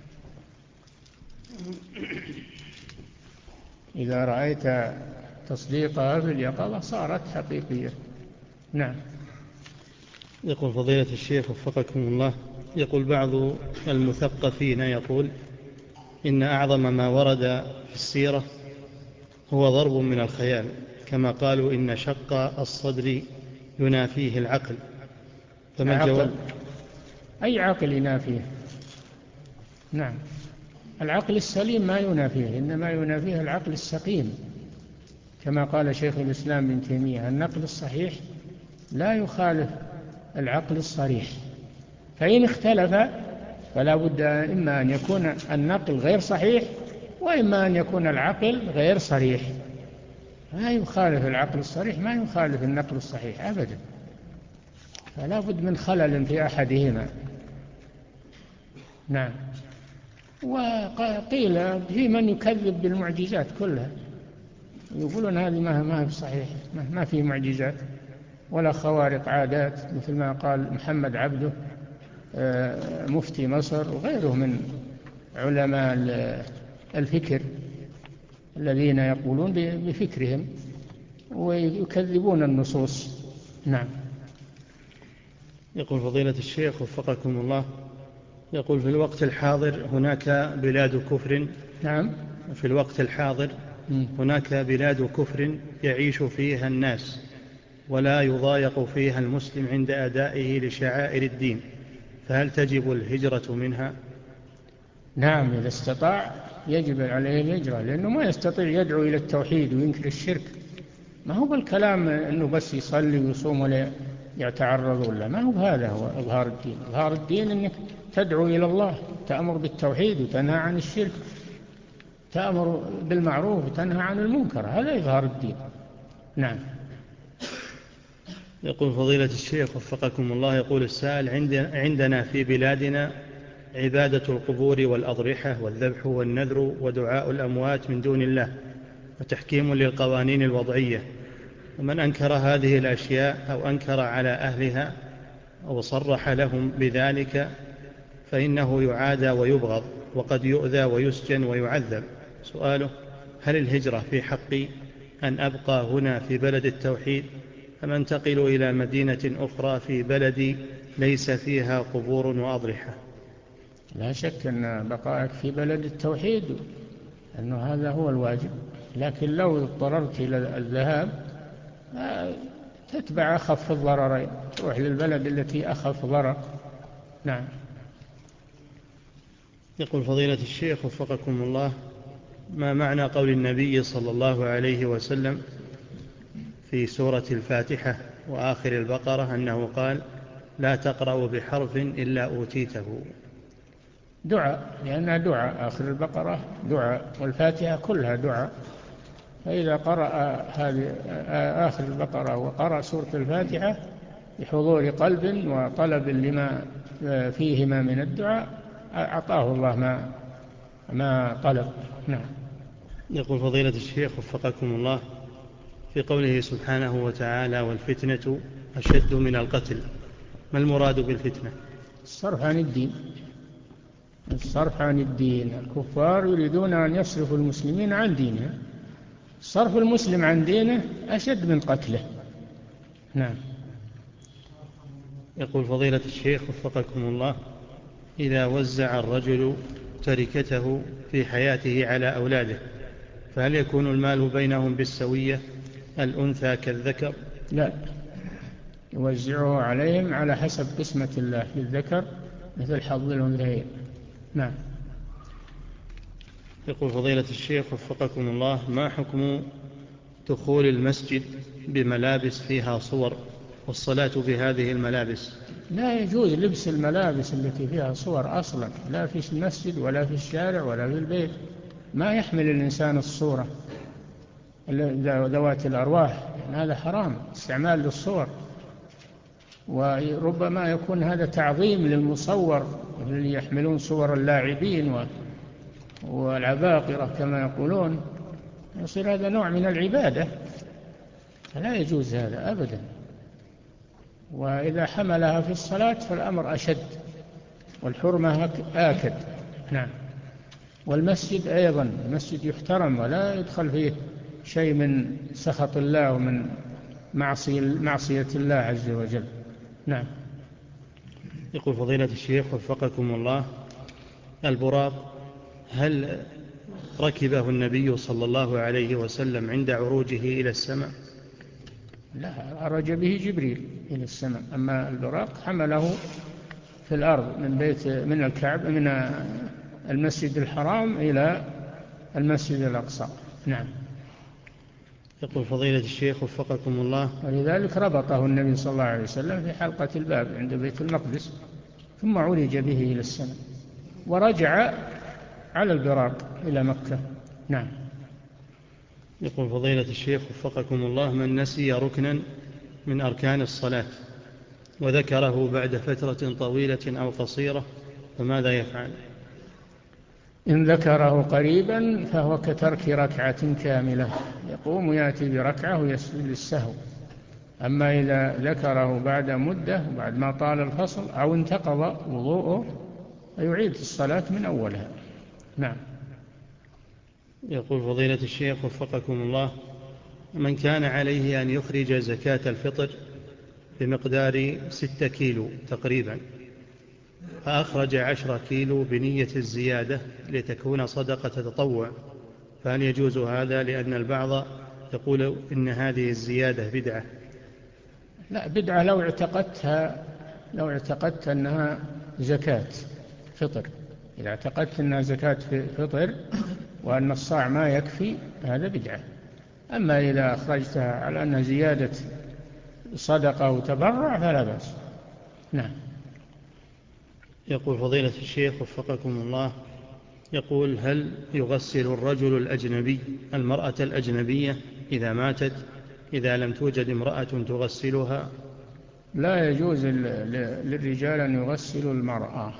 S2: إذا رأيت تصديقها في اليقظة صارت حقيقية. نعم.
S3: يقول فضيلة الشيخ وفقكم الله، يقول بعض المثقفين يقول إن أعظم ما ورد في السيرة هو ضرب من الخيال، كما قالوا إن شق الصدر ينافيه العقل، فما الجواب؟
S2: أي عقل ينافيه؟ نعم. العقل السليم ما ينافيه، إنما ينافيه العقل السقيم، كما قال شيخ الإسلام ابن تيمية النقل الصحيح لا يخالف العقل الصريح، فإن اختلف فلا بد إما أن يكون النقل غير صحيح وإما أن يكون العقل غير صريح. ما يخالف العقل الصريح ما يخالف النقل الصحيح أبدا، فلا بد من خلل في أحدهما. نعم. وقيل في من يكذب بالمعجزات كلها، يقولون هذه ما ما هي صحيحة، ما في معجزات ولا خوارق عادات، مثل ما قال محمد عبده مفتي مصر وغيره من علماء الفكر الذين يقولون بفكرهم ويكذبون النصوص. نعم.
S3: يقول فضيلة الشيخ وفقكم الله، يقول في الوقت الحاضر هناك بلاد كفر.
S2: نعم.
S3: في الوقت الحاضر هناك بلاد كفر يعيش فيها الناس ولا يضايق فيها المسلم عند أدائه لشعائر الدين، فهل تجب الهجرة منها؟
S2: نعم، إذا استطاع يجب عليه الهجرة، لأنه ما يستطيع يدعو إلى التوحيد وينكر الشرك. ما هو بالكلام أنه بس يصلي ويصوم ولا يتعرض ولا، ما هو هذا هو إظهار الدين. إظهار الدين أنك تدعو إلى الله، تأمر بالتوحيد وتنهى عن الشرك، تأمر بالمعروف وتنهى عن المنكر، هذا إظهار الدين. نعم.
S3: يقول فضيلة الشيخ وفقكم الله، يقول السائل عندنا في بلادنا عبادة القبور والأضرحة والذبح والنذر ودعاء الأموات من دون الله وتحكيم للقوانين الوضعية، ومن أنكر هذه الأشياء أو أنكر على أهلها أو صرح لهم بذلك فإنه يعادى ويبغض وقد يؤذى ويسجن ويعذب. سؤاله هل الهجرة في حقي أن أبقى هنا في بلد التوحيد أم أنتقل إلى مدينة أخرى في بلدي ليس فيها قبور وأضرحة؟
S2: لا شك أن بقائك في بلد التوحيد أنه هذا هو الواجب، لكن لو اضطررت إلى الذهاب تتبع أخف الضررين، تروح للبلد التي أخف ضرر. نعم.
S3: يقول فضيلة الشيخ وفقكم الله، ما معنى قول النبي صلى الله عليه وسلم في سورة الفاتحة وآخر البقرة أنه قال لا تقرأوا بحرف إلا أوتيته؟
S2: دعاء، لأنها دعاء، آخر البقرة دعاء والفاتحة كلها دعاء، فإذا قرأ هذه آخر البقرة وقرأ سورة الفاتحة بحضور قلب وطلب لما فيهما من الدعاء أعطاه الله ما ما طلب. نعم.
S3: يقول فضيلة الشيخ وفقكم الله، في قوله سبحانه وتعالى والفتنة أشد من القتل، ما المراد بالفتنة؟
S2: الصرف عن الدين. الصرف عن الدين. الكفار يريدون أن يصرفوا المسلمين عن دينهم. صرف المسلم عن دينه أشد من قتله. نعم.
S3: يقول فضيلة الشيخ وفقكم الله، إذا وزع الرجل تركته في حياته على أولاده فهل يكون المال بينهم بالسوية، الأنثى كالذكر؟
S2: لا، يوزعه عليهم على حسب قسمة الله، للذكر مثل حظ الأنثيين. نعم.
S3: يقول فضيلة الشيخ وفقكم الله، ما حكم دخول المسجد بملابس فيها صور والصلاة بهذه الملابس؟
S2: لا يجوز لبس الملابس التي فيها صور أصلا، لا في المسجد ولا في الشارع ولا في البيت. ما يحمل الإنسان الصورة ذوات الأرواح، يعني هذا حرام استعمال للصور. وربما يكون هذا تعظيم للمصور اللي يحملون صور اللاعبين والعباقرة كما يقولون، يصير هذا نوع من العبادة، فلا يجوز هذا أبدا. وإذا حملها في الصلاة فالأمر أشد والحرمة آكد. نعم. والمسجد أيضا، المسجد يحترم ولا يدخل فيه شيء من سخط الله ومن معصية الله عز وجل. نعم.
S3: يقول فضيلة الشيخ وفقكم الله، البراق هل ركبه النبي صلى الله عليه وسلم عند عروجه إلى السماء؟
S2: لا، عرج به جبريل إلى السماء، أما البراق حمله في الأرض من بيت من الكعب من المسجد الحرام إلى المسجد الأقصى. نعم.
S3: يقول فضيلة الشيخ وفقكم الله،
S2: ولذلك ربطه النبي صلى الله عليه وسلم في حلقة الباب عند بيت المقدس، ثم عرج به إلى السماء ورجع على البراق إلى مكة. نعم.
S3: يقول فضيلة الشيخ وفقكم الله، من نسي ركنا من أركان الصلاة وذكره بعد فترة طويلة أو قصيرة فماذا يفعل؟
S2: إن ذكره قريبا فهو كترك ركعة كاملة، يقوم يأتي بركعة ويسجد للسهو. أما إذا ذكره بعد مدة وبعد ما طال الفصل أو انتقض وضوءه فيعيد الصلاة من أولها. نعم.
S3: يقول فضيلة الشيخ وفقكم الله، من كان عليه أن يخرج زكاة الفطر بمقدار ستة كيلو تقريبا، فأخرج عشرة كيلو بنية الزيادة لتكون صدقة تطوع، فهل يجوز هذا؟ لأن البعض يقول إن هذه الزيادة بدعة.
S2: لا، بدعة لو اعتقدتها لو اعتقدت أنها زكاة فطر. إذا اعتقدت أنها زكاة فطر وأن الصاع ما يكفي هذا بدعة. أما إذا أخرجتها على أنها زيادة صدقة وتبرع فلا بأس. نعم.
S3: يقول فضيلة الشيخ وفقكم الله، يقول هل يغسل الرجل الأجنبي المرأة الأجنبية إذا ماتت إذا لم توجد امرأة تغسلها؟
S2: لا يجوز للرجال أن يغسلوا المرأة،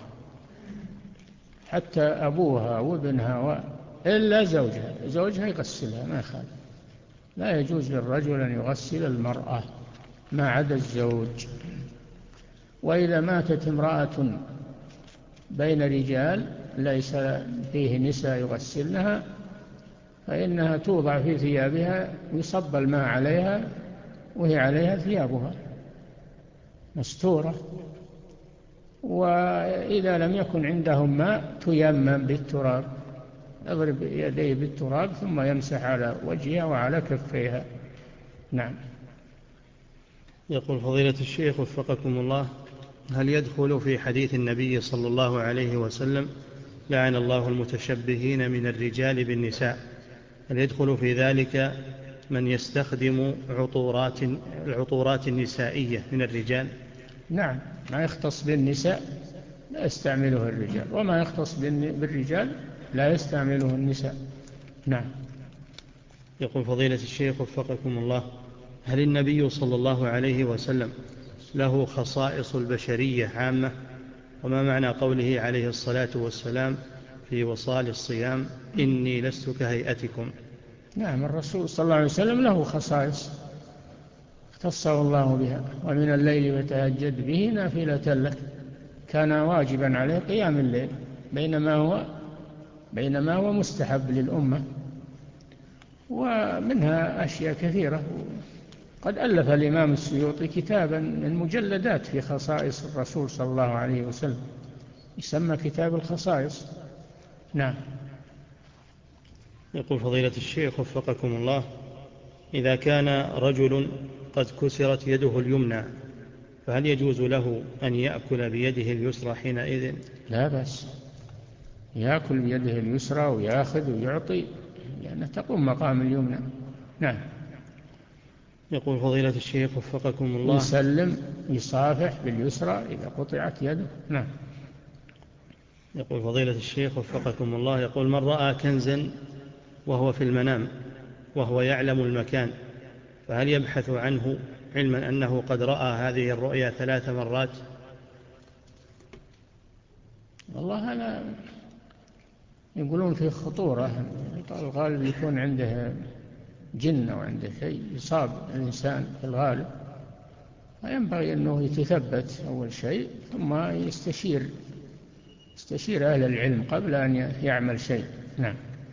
S2: حتى أبوها وابنها و... إلا زوجها زوجها يغسلها ما يخالف. لا يجوز للرجل أن يغسل المرأة ما عدا الزوج. وإذا ماتت امرأة بين رجال ليس فيه نساء يغسلنها فإنها توضع في ثيابها ويصب الماء عليها وهي عليها ثيابها مستورة. وإذا لم يكن عندهم ماء تيمم بالتراب، يضرب يديه بالتراب ثم يمسح على وجهها وعلى كفيها. نعم.
S3: يقول فضيلة الشيخ وفقكم الله، هل يدخل في حديث النبي صلى الله عليه وسلم لعن الله المتشبهين من الرجال بالنساء، هل يدخل في ذلك من يستخدم عطورات العطورات النسائية من الرجال؟
S2: نعم، ما يختص بالنساء لا يستعمله الرجال، وما يختص بالرجال لا يستعمله النساء. نعم.
S3: يقول فضيلة الشيخ وفقكم الله، هل النبي صلى الله عليه وسلم له خصائص البشرية عامة؟ وما معنى قوله عليه الصلاة والسلام في وصال الصيام إني لست كهيئتكم.
S2: نعم، الرسول صلى الله عليه وسلم له خصائص اختصه الله بها. ومن الليل فتهجد به نافلة لك، كان واجبا عليه قيام الليل بينما هو بينما هو مستحب للأمة. ومنها أشياء كثيرة. قد ألف الإمام السيوطي كتابا من مجلدات في خصائص الرسول صلى الله عليه وسلم، يسمى كتاب الخصائص. نعم.
S3: يقول فضيلة الشيخ وفقكم الله: إذا كان رجل قد كسرت يده اليمنى فهل يجوز له أن يأكل بيده اليسرى حينئذ؟
S2: لا بأس، يأكل بيده اليسرى ويأخذ ويعطي، لأنه تقوم مقام اليمنى. نعم.
S3: يقول فضيلة الشيخ وفقكم الله:
S2: يسلم يصافح باليسرى إذا قطعت يده. نعم.
S3: يقول فضيلة الشيخ وفقكم الله: يقول: من رأى كنزا وهو في المنام وهو يعلم المكان فهل يبحث عنه علما أنه قد رأى هذه الرؤيا ثلاث مرات؟
S2: والله أنا يقولون فيه خطورة، الغالب يكون عنده جن أو عنده شيء يصاب الإنسان في الغالب، فينبغي أنه يتثبت أول شيء ثم يستشير يستشير أهل العلم قبل أن يعمل شيء. نعم.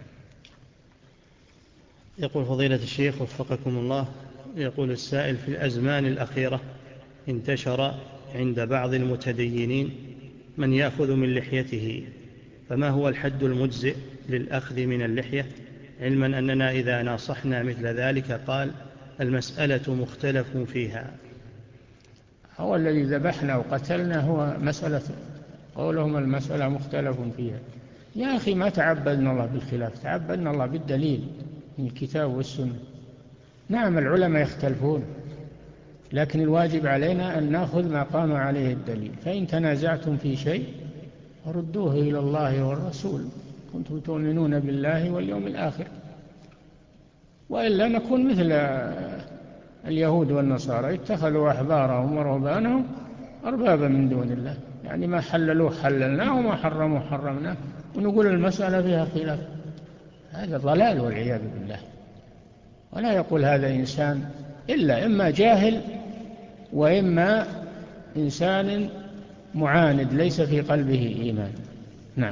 S3: يقول فضيلة الشيخ وفقكم الله: يقول السائل: في الأزمان الأخيرة انتشر عند بعض المتدينين من يأخذ من لحيته، فما هو الحد المجزئ للأخذ من اللحية، علما أننا إذا ناصحنا مثل ذلك قال المسألة مختلف فيها؟
S2: هو الذي ذبحنا وقتلنا هو مسألة، قولهم المسألة مختلف فيها. يا أخي ما تعبدنا الله بالخلاف، تعبدنا الله بالدليل من الكتاب والسنة. نعم العلماء يختلفون، لكن الواجب علينا أن نأخذ ما قام عليه الدليل. فإن تنازعتم في شيء ردوه إلى الله والرسول كنتم تؤمنون بالله واليوم الآخر، وإلا نكون مثل اليهود والنصارى اتخذوا أحبارهم ورهبانهم أربابا من دون الله، يعني ما حللوه حللناه وما حرموه حرمناه، ونقول المسألة فيها خلاف. هذا ضلال والعياذ بالله. ولا يقول هذا إنسان إلا إما جاهل وإما إنسان معاند ليس في قلبه إيمان. نعم.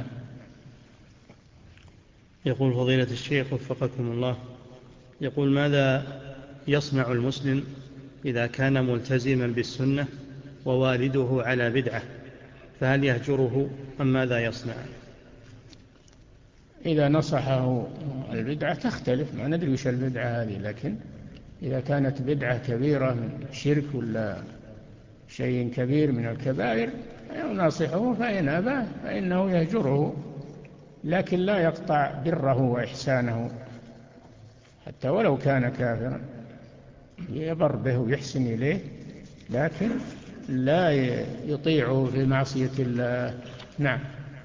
S3: يقول فضيلة الشيخ وفقكم الله: يقول ماذا يصنع المسلم إذا كان ملتزما بالسنة ووالده على بدعة، فهل يهجره أم ماذا يصنع؟
S2: إذا نصحه البدعة تختلف، ما ندري وش البدعة هذه، لكن إذا كانت بدعة كبيرة من شرك ولا شيء كبير من الكبائر ناصحه، فإن أبى فإنه يهجره، لكن لا يقطع بره وإحسانه حتى ولو كان كافرا، يبر به ويحسن إليه، لكن لا يطيعه في معصية الله. نعم.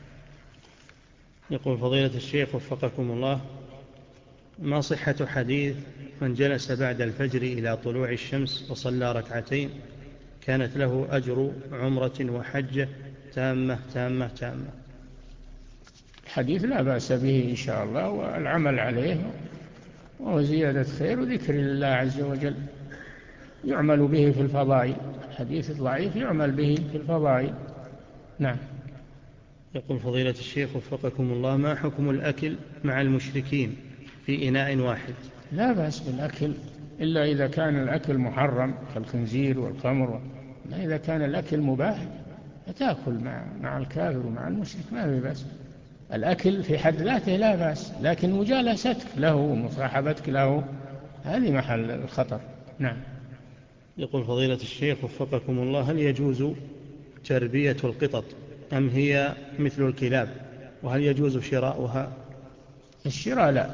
S3: يقول فضيلة الشيخ وفقكم الله: ما صحة حديث من جلس بعد الفجر إلى طلوع الشمس وصلى ركعتين كانت له أجر عمرة وحجة تامة تامة تامة؟
S2: الحديث لا بأس به إن شاء الله، والعمل عليه وهو زيادة خير وذكر لله عز وجل، يعمل به في الفضائل. الحديث الضعيف يعمل به في الفضائل. نعم.
S3: يقول فضيلة الشيخ وفقكم الله: ما حكم الأكل مع المشركين في إناء واحد؟
S2: لا بأس بالأكل إلا إذا كان الأكل محرم كالخنزير والخمر. ما إذا كان الأكل مباح فتأكل مع مع الكافر ومع المشرك ما في بأس. الأكل في حد ذاته لا بأس، لكن مجالستك له ومصاحبتك له هذه محل الخطر. نعم.
S3: يقول فضيلة الشيخ وفقكم الله: هل يجوز تربية القطط أم هي مثل الكلاب، وهل يجوز شراؤها؟
S2: الشراء لا،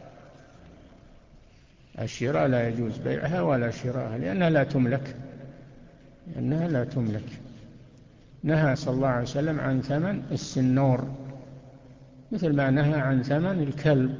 S2: الشراء لا يجوز بيعها ولا شراءها، لأنها لا تملك، لأنها لا تملك. نهى صلى الله عليه وسلم عن ثمن السنور مثل ما نهى عن ثمن الكلب،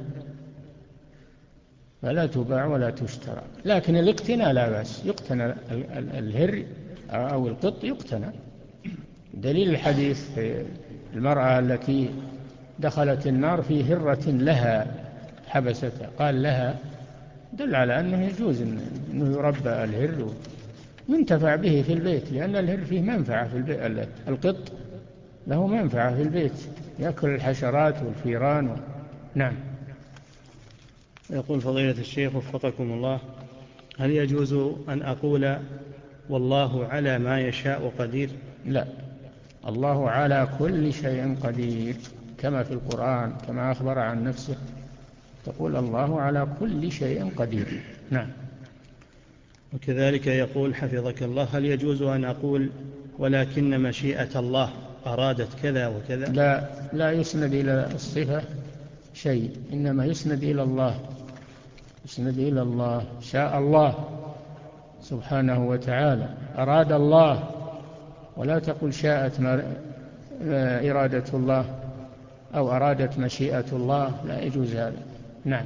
S2: فلا تباع ولا تشترى. لكن الاقتناء لا بأس، يقتنى الهر أو القط يقتنى. دليل الحديث في المرأة التي دخلت النار في هرة لها حبستها، قال لها، دل على أنه يجوز أنه يربى الهر وينتفع به في البيت، لأن الهر فيه منفعة في البيت. القط له منفعة في البيت، يأكل الحشرات والفيران و... نعم.
S3: يقول فضيلة الشيخ وفقكم الله: هل يجوز أن أقول والله على ما يشاء قدير؟
S2: لا، الله على كل شيء قدير، كما في القرآن، كما أخبر عن نفسه، تقول الله على كل شيء قدير. نعم.
S3: وكذلك يقول حفظك الله: هل يجوز أن أقول ولكن مشيئة الله أرادت كذا وكذا؟
S2: لا، لا يسند إلى الصفة شيء، إنما يسند إلى الله، يسند إلى الله. شاء الله سبحانه وتعالى، أراد الله، ولا تقل شاءت إرادة الله أو أرادت مشيئة الله، لا يجوز هذا. نعم.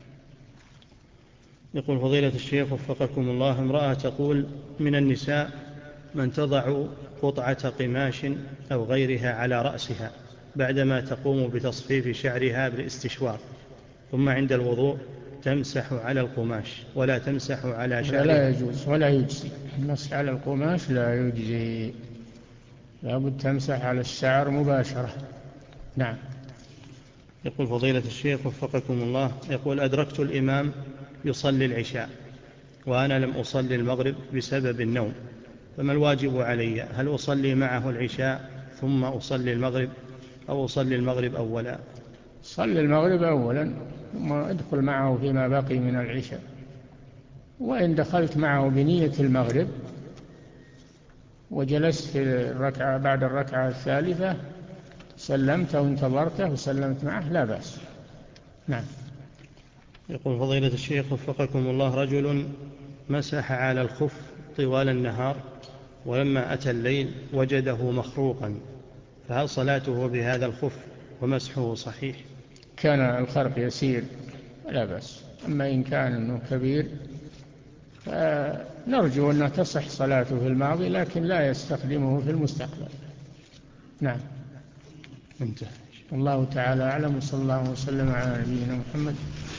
S3: يقول فضيلة الشيخ وفقكم الله: امرأة تقول: من النساء من تضع قطعة قماش أو غيرها على رأسها بعدما تقوم بتصفيف شعرها بالاستشوار، ثم عند الوضوء تمسح على القماش ولا تمسح على شعرها.
S2: لا يجوز ولا يجزي، المسح على القماش لا يجزي، لابد تمسح على الشعر مباشرة. نعم.
S3: يقول فضيلة الشيخ وفقكم الله: يقول: أدركت الإمام يصلي العشاء وأنا لم أصلي المغرب بسبب النوم، فما الواجب علي؟ هل أصلي معه العشاء ثم أصلي المغرب أو أصلي المغرب أولا؟
S2: صلي المغرب أولا ثم ادخل معه فيما بقي من العشاء، وإن دخلت معه بنية المغرب وجلست في الركعة بعد الركعة الثالثة سلمت وانتظرته وسلمت معه لا بأس. نعم.
S3: يقول فضيلة الشيخ وفقكم الله: رجل مسح على الخف طوال النهار ولما أتى الليل وجده مخروقا، فهل صلاته بهذا الخف ومسحه صحيح؟
S2: كان الخرق يسير لا بأس، أما إن كان أنه كبير فنرجو أن تصح صلاته في الماضي، لكن لا يستخدمه في المستقبل. نعم.
S3: انتهى.
S2: الله تعالى أعلم، صلى الله وسلم على نبينا محمد